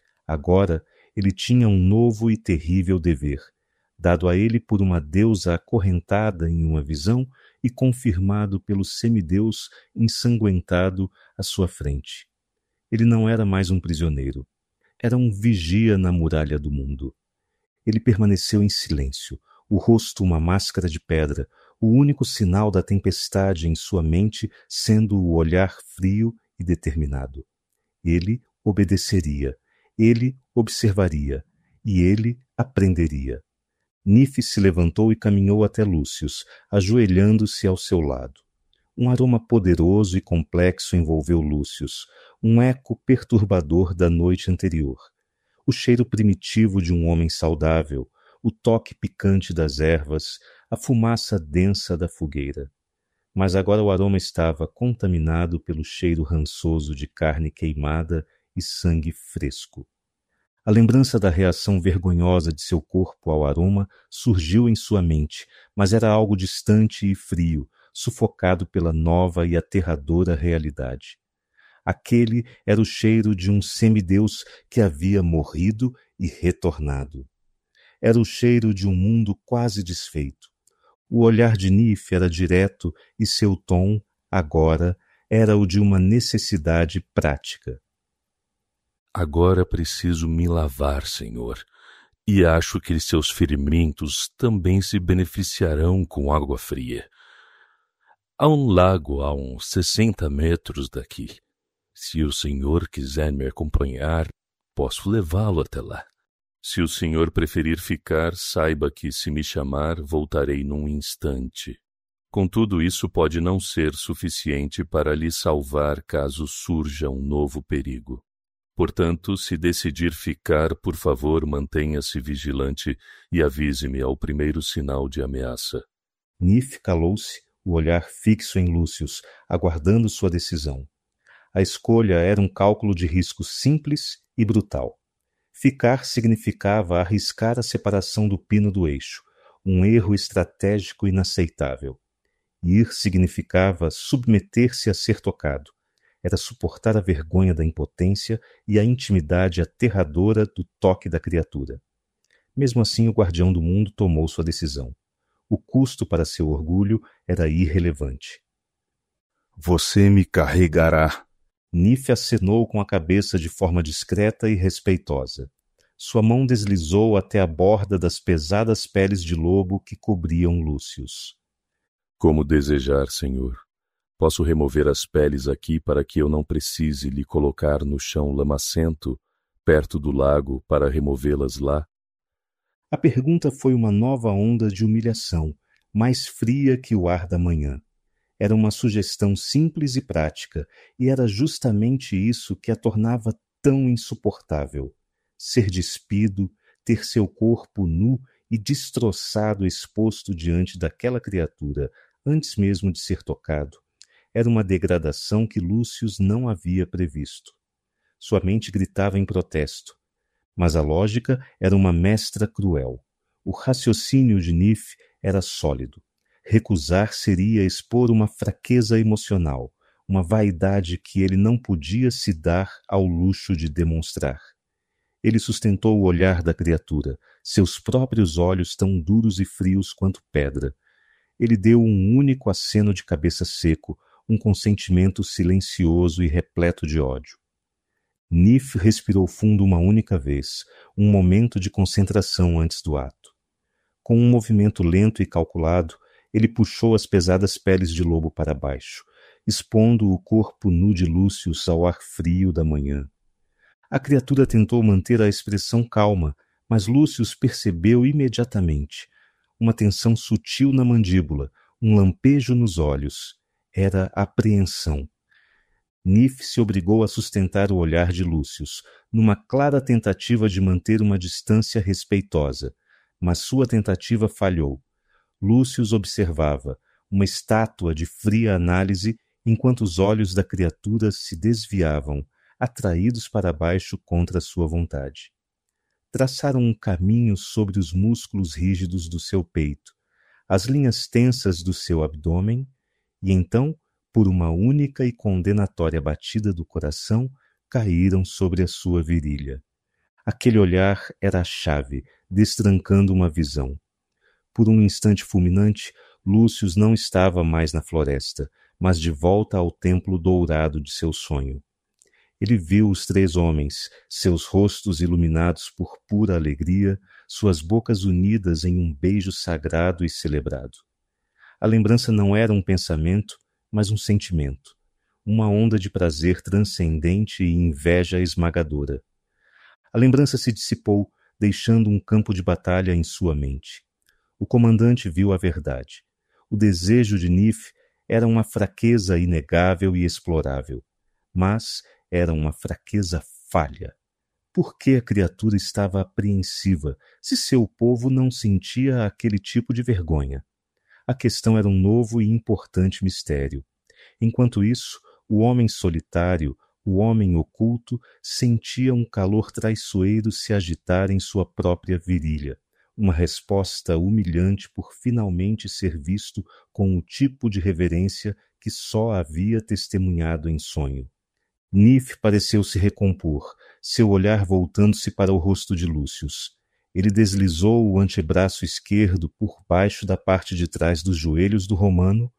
Agora ele tinha um novo e terrível dever, dado a ele por uma deusa acorrentada em uma visão e confirmado pelo semideus ensanguentado à sua frente. Ele não era mais um prisioneiro, era um vigia na muralha do mundo. Ele permaneceu em silêncio, o rosto uma máscara de pedra, o único sinal da tempestade em sua mente sendo o olhar frio e determinado. Ele obedeceria, ele observaria, e ele aprenderia. Nif se levantou e caminhou até Lúcius, ajoelhando-se ao seu lado. Um aroma poderoso e complexo envolveu Lúcius, um eco perturbador da noite anterior. O cheiro primitivo de um homem saudável, o toque picante das ervas, a fumaça densa da fogueira. Mas agora o aroma estava contaminado pelo cheiro rançoso de carne queimada e sangue fresco. A lembrança da reação vergonhosa de seu corpo ao aroma surgiu em sua mente, mas era algo distante e frio, sufocado pela nova e aterradora realidade. Aquele era o cheiro de um semideus que havia morrido e retornado. Era o cheiro de um mundo quase desfeito. O olhar de Nif era direto e seu tom Agora era o de uma necessidade prática. Agora preciso me lavar, Senhor, e acho que seus ferimentos também se beneficiarão com água fria. Há um lago a uns sessenta metros daqui. Se o Senhor quiser me acompanhar, posso levá-lo até lá. Se o Senhor preferir ficar, saiba que, se me chamar, voltarei num instante. Contudo, isso pode não ser suficiente para lhe salvar caso surja um novo perigo. Portanto, se decidir ficar, por favor, mantenha-se vigilante e avise-me ao primeiro sinal de ameaça. Nif calou-se, o olhar fixo em Lúcius, aguardando sua decisão. A escolha era um cálculo de risco simples e brutal. Ficar significava arriscar a separação do pino do eixo, um erro estratégico inaceitável. Ir significava submeter-se a ser tocado. Era suportar a vergonha da impotência e a intimidade aterradora do toque da criatura. Mesmo assim, o guardião do mundo tomou sua decisão. O custo para seu orgulho era irrelevante. Você me carregará. Nif acenou com a cabeça de forma discreta e respeitosa. Sua mão deslizou até a borda das pesadas peles de lobo que cobriam Lúcius. Como desejar, Senhor. Posso remover as peles aqui para que eu não precise lhe colocar no chão lamacento, perto do lago, para removê-las lá? A pergunta foi uma nova onda de humilhação, mais fria que o ar da manhã. Era uma sugestão simples e prática, e era justamente isso que a tornava tão insuportável. Ser despido, ter seu corpo nu e destroçado exposto diante daquela criatura, antes mesmo de ser tocado. Era uma degradação que Lúcius não havia previsto. Sua mente gritava em protesto. Mas a lógica era uma mestra cruel. O raciocínio de Nif era sólido. Recusar seria expor uma fraqueza emocional, uma vaidade que ele não podia se dar ao luxo de demonstrar. Ele sustentou o olhar da criatura, seus próprios olhos tão duros e frios quanto pedra. Ele deu um único aceno de cabeça seco, um consentimento silencioso e repleto de ódio. Nif respirou fundo uma única vez, um momento de concentração antes do ato. Com um movimento lento e calculado, ele puxou as pesadas peles de lobo para baixo, expondo o corpo nu de Lúcius ao ar frio da manhã. A criatura tentou manter a expressão calma, mas Lúcius percebeu imediatamente. Uma tensão sutil na mandíbula, um lampejo nos olhos. Era apreensão. Nif se obrigou a sustentar o olhar de Lúcius, numa clara tentativa de manter uma distância respeitosa, mas sua tentativa falhou. Lúcius observava, uma estátua de fria análise, enquanto os olhos da criatura se desviavam, atraídos para baixo contra sua vontade. Traçaram um caminho sobre os músculos rígidos do seu peito, as linhas tensas do seu abdômen, e então, por uma única e condenatória batida do coração, caíram sobre a sua virilha. Aquele olhar era a chave, destrancando uma visão. Por um instante fulminante, Lúcius não estava mais na floresta, mas de volta ao templo dourado de seu sonho. Ele viu os três homens, seus rostos iluminados por pura alegria, suas bocas unidas em um beijo sagrado e celebrado. A lembrança não era um pensamento, mas um sentimento, uma onda de prazer transcendente e inveja esmagadora. A lembrança se dissipou, deixando um campo de batalha em sua mente. O comandante viu a verdade. O desejo de Nif era uma fraqueza inegável e explorável, mas era uma fraqueza falha. Por que a criatura estava apreensiva, se seu povo não sentia aquele tipo de vergonha? A questão era um novo e importante mistério. Enquanto isso, o homem solitário, o homem oculto, sentia um calor traiçoeiro se agitar em sua própria virilha, uma resposta humilhante por finalmente ser visto com o tipo de reverência que só havia testemunhado em sonho. Nif pareceu se recompor, seu olhar voltando-se para o rosto de Lúcius. Ele deslizou o antebraço esquerdo por baixo da parte de trás dos joelhos do romano,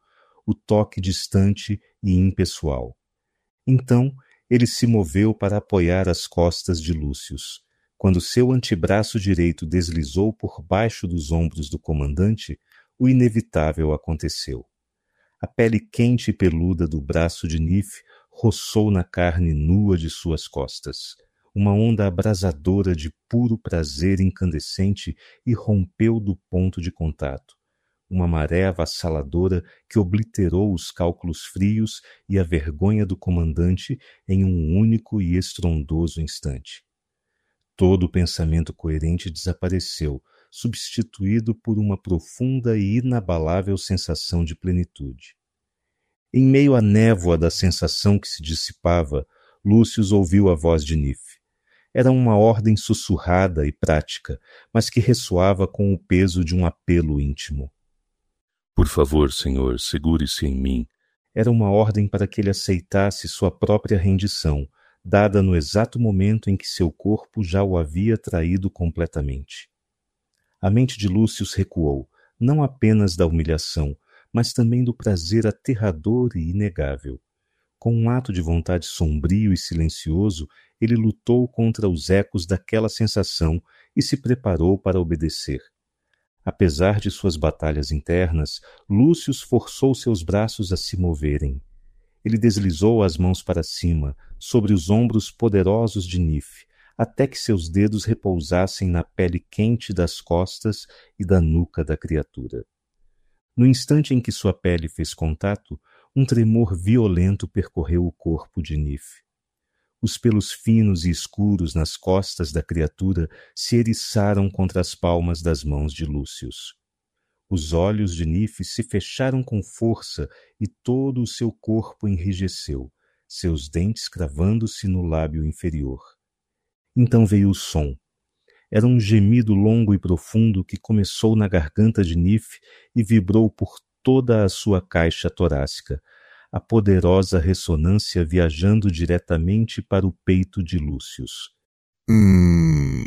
o toque distante e impessoal. Então, ele se moveu para apoiar as costas de Lúcius. Quando seu antebraço direito deslizou por baixo dos ombros do comandante, o inevitável aconteceu. A pele quente e peluda do braço de Nif roçou na carne nua de suas costas. Uma onda abrasadora de puro prazer incandescente irrompeu do ponto de contato. Uma maré avassaladora que obliterou os cálculos frios e a vergonha do comandante em um único e estrondoso instante. Todo o pensamento coerente desapareceu, substituído por uma profunda e inabalável sensação de plenitude. Em meio à névoa da sensação que se dissipava, Lúcius ouviu a voz de Nif. Era uma ordem sussurrada e prática, mas que ressoava com o peso de um apelo íntimo. Por favor, Senhor, segure-se em mim. Era uma ordem para que ele aceitasse sua própria rendição, dada no exato momento em que seu corpo já o havia traído completamente. A mente de Lúcius recuou, não apenas da humilhação, mas também do prazer aterrador e inegável. Com um ato de vontade sombrio e silencioso, ele lutou contra os ecos daquela sensação e se preparou para obedecer. Apesar de suas batalhas internas, Lúcius forçou seus braços a se moverem. Ele deslizou as mãos para cima, sobre os ombros poderosos de Nif, até que seus dedos repousassem na pele quente das costas e da nuca da criatura. No instante em que sua pele fez contato, um tremor violento percorreu o corpo de Nif. Os pelos finos e escuros nas costas da criatura se eriçaram contra as palmas das mãos de Lúcius. Os olhos de Nif se fecharam com força e todo o seu corpo enrijeceu, seus dentes cravando-se no lábio inferior. Então veio o som. Era um gemido longo e profundo que começou na garganta de Nif e vibrou por toda a sua caixa torácica, a poderosa ressonância viajando diretamente para o peito de Lúcius. Hum...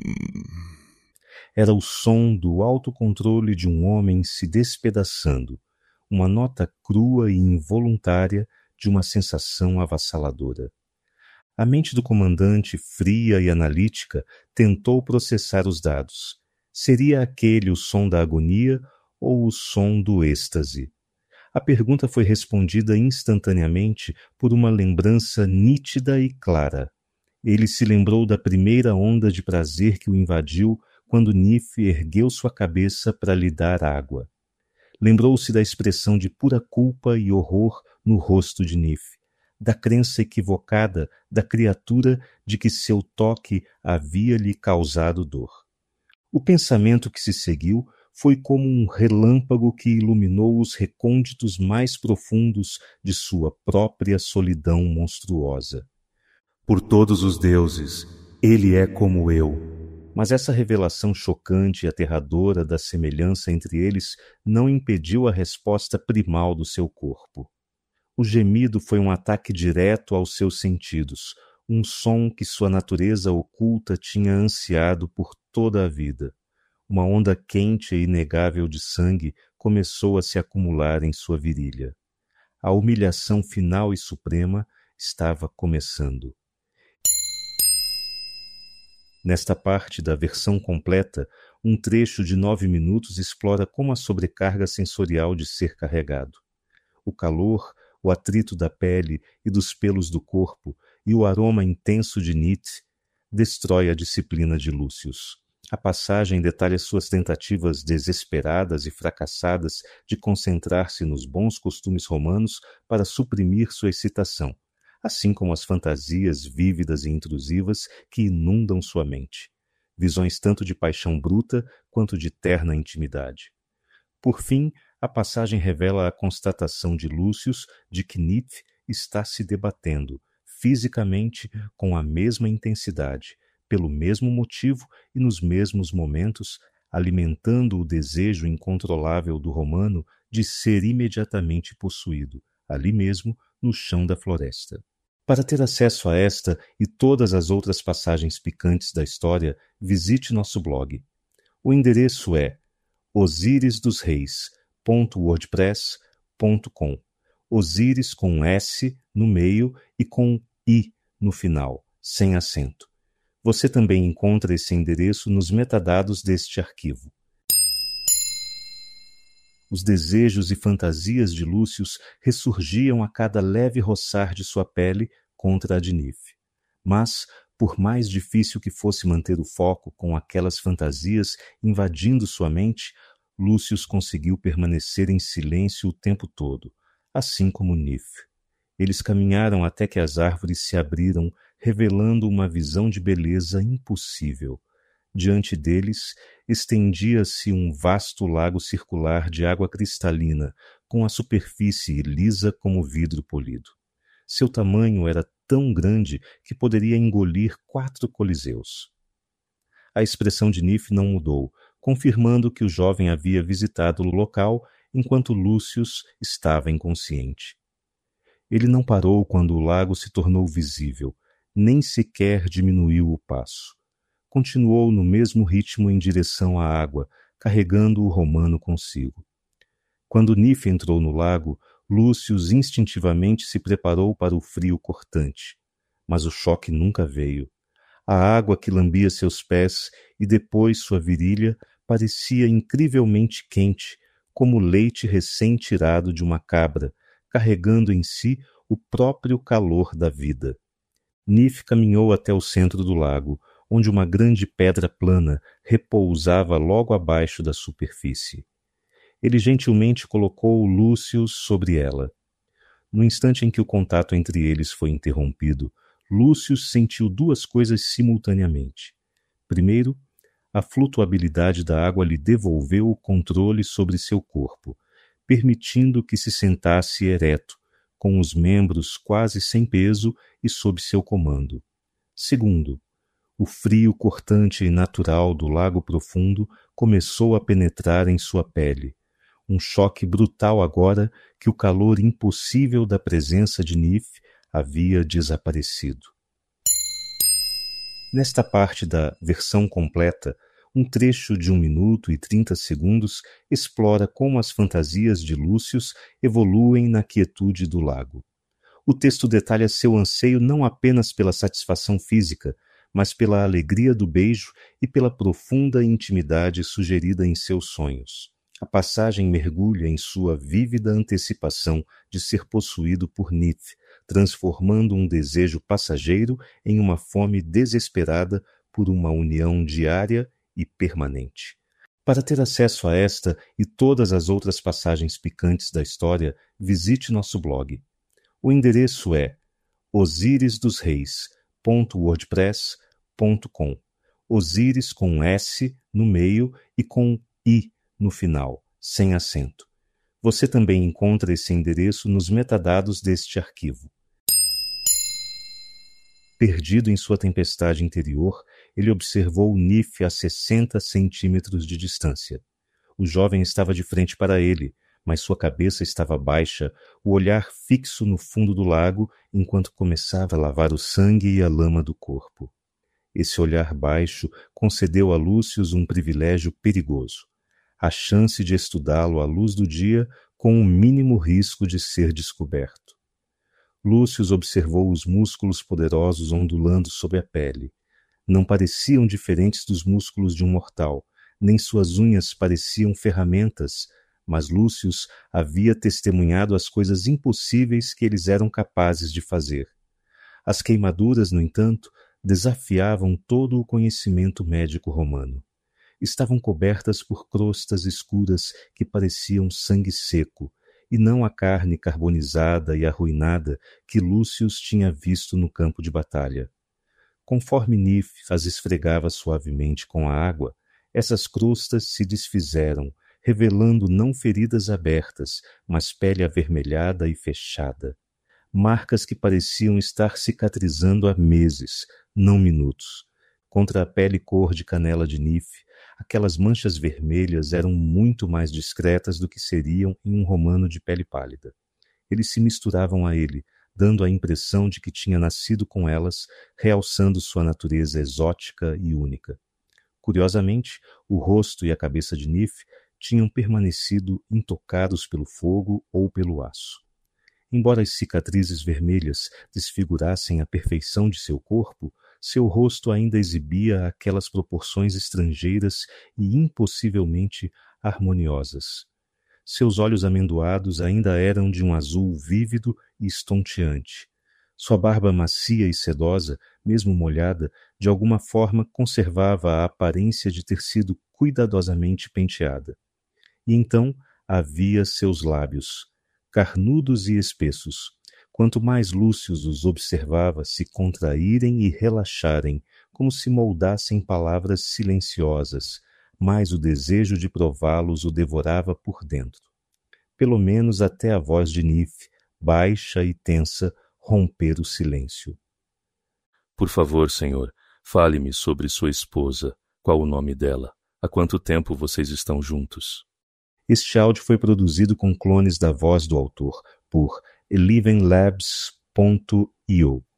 Era o som do autocontrole de um homem se despedaçando, uma nota crua e involuntária de uma sensação avassaladora. A mente do comandante, fria e analítica, tentou processar os dados. Seria aquele o som da agonia ou o som do êxtase? A pergunta foi respondida instantaneamente por uma lembrança nítida e clara. Ele se lembrou da primeira onda de prazer que o invadiu quando Nif ergueu sua cabeça para lhe dar água. Lembrou-se da expressão de pura culpa e horror no rosto de Nif, da crença equivocada da criatura de que seu toque havia lhe causado dor. O pensamento que se seguiu foi como um relâmpago que iluminou os recônditos mais profundos de sua própria solidão monstruosa. Por todos os deuses, ele é como eu. Mas essa revelação chocante e aterradora da semelhança entre eles não impediu a resposta primal do seu corpo. O gemido foi um ataque direto aos seus sentidos, um som que sua natureza oculta tinha ansiado por toda a vida. Uma onda quente e inegável de sangue começou a se acumular em sua virilha. A humilhação final e suprema estava começando. Nesta parte da versão completa, um trecho de nove minutos explora como a sobrecarga sensorial de ser carregado. O calor, o atrito da pele e dos pelos do corpo e o aroma intenso de Nit destrói a disciplina de Lúcius. A passagem detalha suas tentativas desesperadas e fracassadas de concentrar-se nos bons costumes romanos para suprimir sua excitação, assim como as fantasias vívidas e intrusivas que inundam sua mente, visões tanto de paixão bruta quanto de terna intimidade. Por fim, a passagem revela a constatação de Lúcius de que Nit está se debatendo, fisicamente, com a mesma intensidade, pelo mesmo motivo e nos mesmos momentos, alimentando o desejo incontrolável do romano de ser imediatamente possuído, ali mesmo, no chão da floresta. Para ter acesso a esta e todas as outras passagens picantes da história, visite nosso blog. O endereço é osirisdosreis ponto wordpress ponto com. Osíris com S no meio e com I no final, sem acento. Você também encontra esse endereço nos metadados deste arquivo. Os desejos e fantasias de Lúcius ressurgiam a cada leve roçar de sua pele contra a de Nif. Mas, por mais difícil que fosse manter o foco com aquelas fantasias invadindo sua mente, Lúcius conseguiu permanecer em silêncio o tempo todo, assim como Nif. Eles caminharam até que as árvores se abriram, revelando uma visão de beleza impossível. Diante deles, estendia-se um vasto lago circular de água cristalina, com a superfície lisa como vidro polido. Seu tamanho era tão grande que poderia engolir quatro coliseus. A expressão de Nif não mudou, confirmando que o jovem havia visitado o local enquanto Lúcius estava inconsciente. Ele não parou quando o lago se tornou visível, nem sequer diminuiu o passo. Continuou no mesmo ritmo em direção à água, carregando o romano consigo. Quando Nif entrou no lago, Lúcius instintivamente se preparou para o frio cortante. Mas o choque nunca veio. A água que lambia seus pés e depois sua virilha parecia incrivelmente quente, como leite recém-tirado de uma cabra, carregando em si o próprio calor da vida. Nif caminhou até o centro do lago, onde uma grande pedra plana repousava logo abaixo da superfície. Ele gentilmente colocou Lúcius sobre ela. No instante em que o contato entre eles foi interrompido, Lúcius sentiu duas coisas simultaneamente. Primeiro, a flutuabilidade da água lhe devolveu o controle sobre seu corpo, permitindo que se sentasse ereto, com os membros quase sem peso e sob seu comando. Segundo, o frio cortante e natural do lago profundo começou a penetrar em sua pele. Um choque brutal agora que o calor impossível da presença de Nif havia desaparecido. Nesta parte da versão completa, um trecho de um minuto e trinta segundos explora como as fantasias de Lúcius evoluem na quietude do lago. O texto detalha seu anseio não apenas pela satisfação física, mas pela alegria do beijo e pela profunda intimidade sugerida em seus sonhos. A passagem mergulha em sua vívida antecipação de ser possuído por Nif, transformando um desejo passageiro em uma fome desesperada por uma união diária e permanente. Para ter acesso a esta e todas as outras passagens picantes da história, visite nosso blog. O endereço é osiris dos reis ponto wordpress ponto com. Osíris com S no meio e com I no final, sem acento. Você também encontra esse endereço nos metadados deste arquivo. Perdido em sua tempestade interior, ele observou Nif a sessenta centímetros de distância. O jovem estava de frente para ele, mas sua cabeça estava baixa, o olhar fixo no fundo do lago, enquanto começava a lavar o sangue e a lama do corpo. Esse olhar baixo concedeu a Lúcius um privilégio perigoso, a chance de estudá-lo à luz do dia com o mínimo risco de ser descoberto. Lúcius observou os músculos poderosos ondulando sob a pele. Não pareciam diferentes dos músculos de um mortal, nem suas unhas pareciam ferramentas, mas Lúcius havia testemunhado as coisas impossíveis que eles eram capazes de fazer. As queimaduras, no entanto, desafiavam todo o conhecimento médico romano. Estavam cobertas por crostas escuras que pareciam sangue seco, e não a carne carbonizada e arruinada que Lúcius tinha visto no campo de batalha. Conforme Nif as esfregava suavemente com a água, essas crostas se desfizeram, revelando não feridas abertas, mas pele avermelhada e fechada. Marcas que pareciam estar cicatrizando há meses, não minutos. Contra a pele cor de canela de Nif, aquelas manchas vermelhas eram muito mais discretas do que seriam em um romano de pele pálida. Eles se misturavam a ele, dando a impressão de que tinha nascido com elas, realçando sua natureza exótica e única. Curiosamente, o rosto e a cabeça de Nif tinham permanecido intocados pelo fogo ou pelo aço. Embora as cicatrizes vermelhas desfigurassem a perfeição de seu corpo, seu rosto ainda exibia aquelas proporções estrangeiras e impossivelmente harmoniosas. Seus olhos amendoados ainda eram de um azul vívido e estonteante. Sua barba macia e sedosa, mesmo molhada, de alguma forma conservava a aparência de ter sido cuidadosamente penteada. E então havia seus lábios, carnudos e espessos. Quanto mais Lúcius os observava se contraírem e relaxarem, como se moldassem palavras silenciosas, mais o desejo de prová-los o devorava por dentro. Pelo menos até a voz de Nif, baixa e tensa, romper o silêncio. Por favor, senhor, fale-me sobre sua esposa. Qual o nome dela? Há quanto tempo vocês estão juntos? Este áudio foi produzido com clones da voz do autor, por eleven labs ponto i o.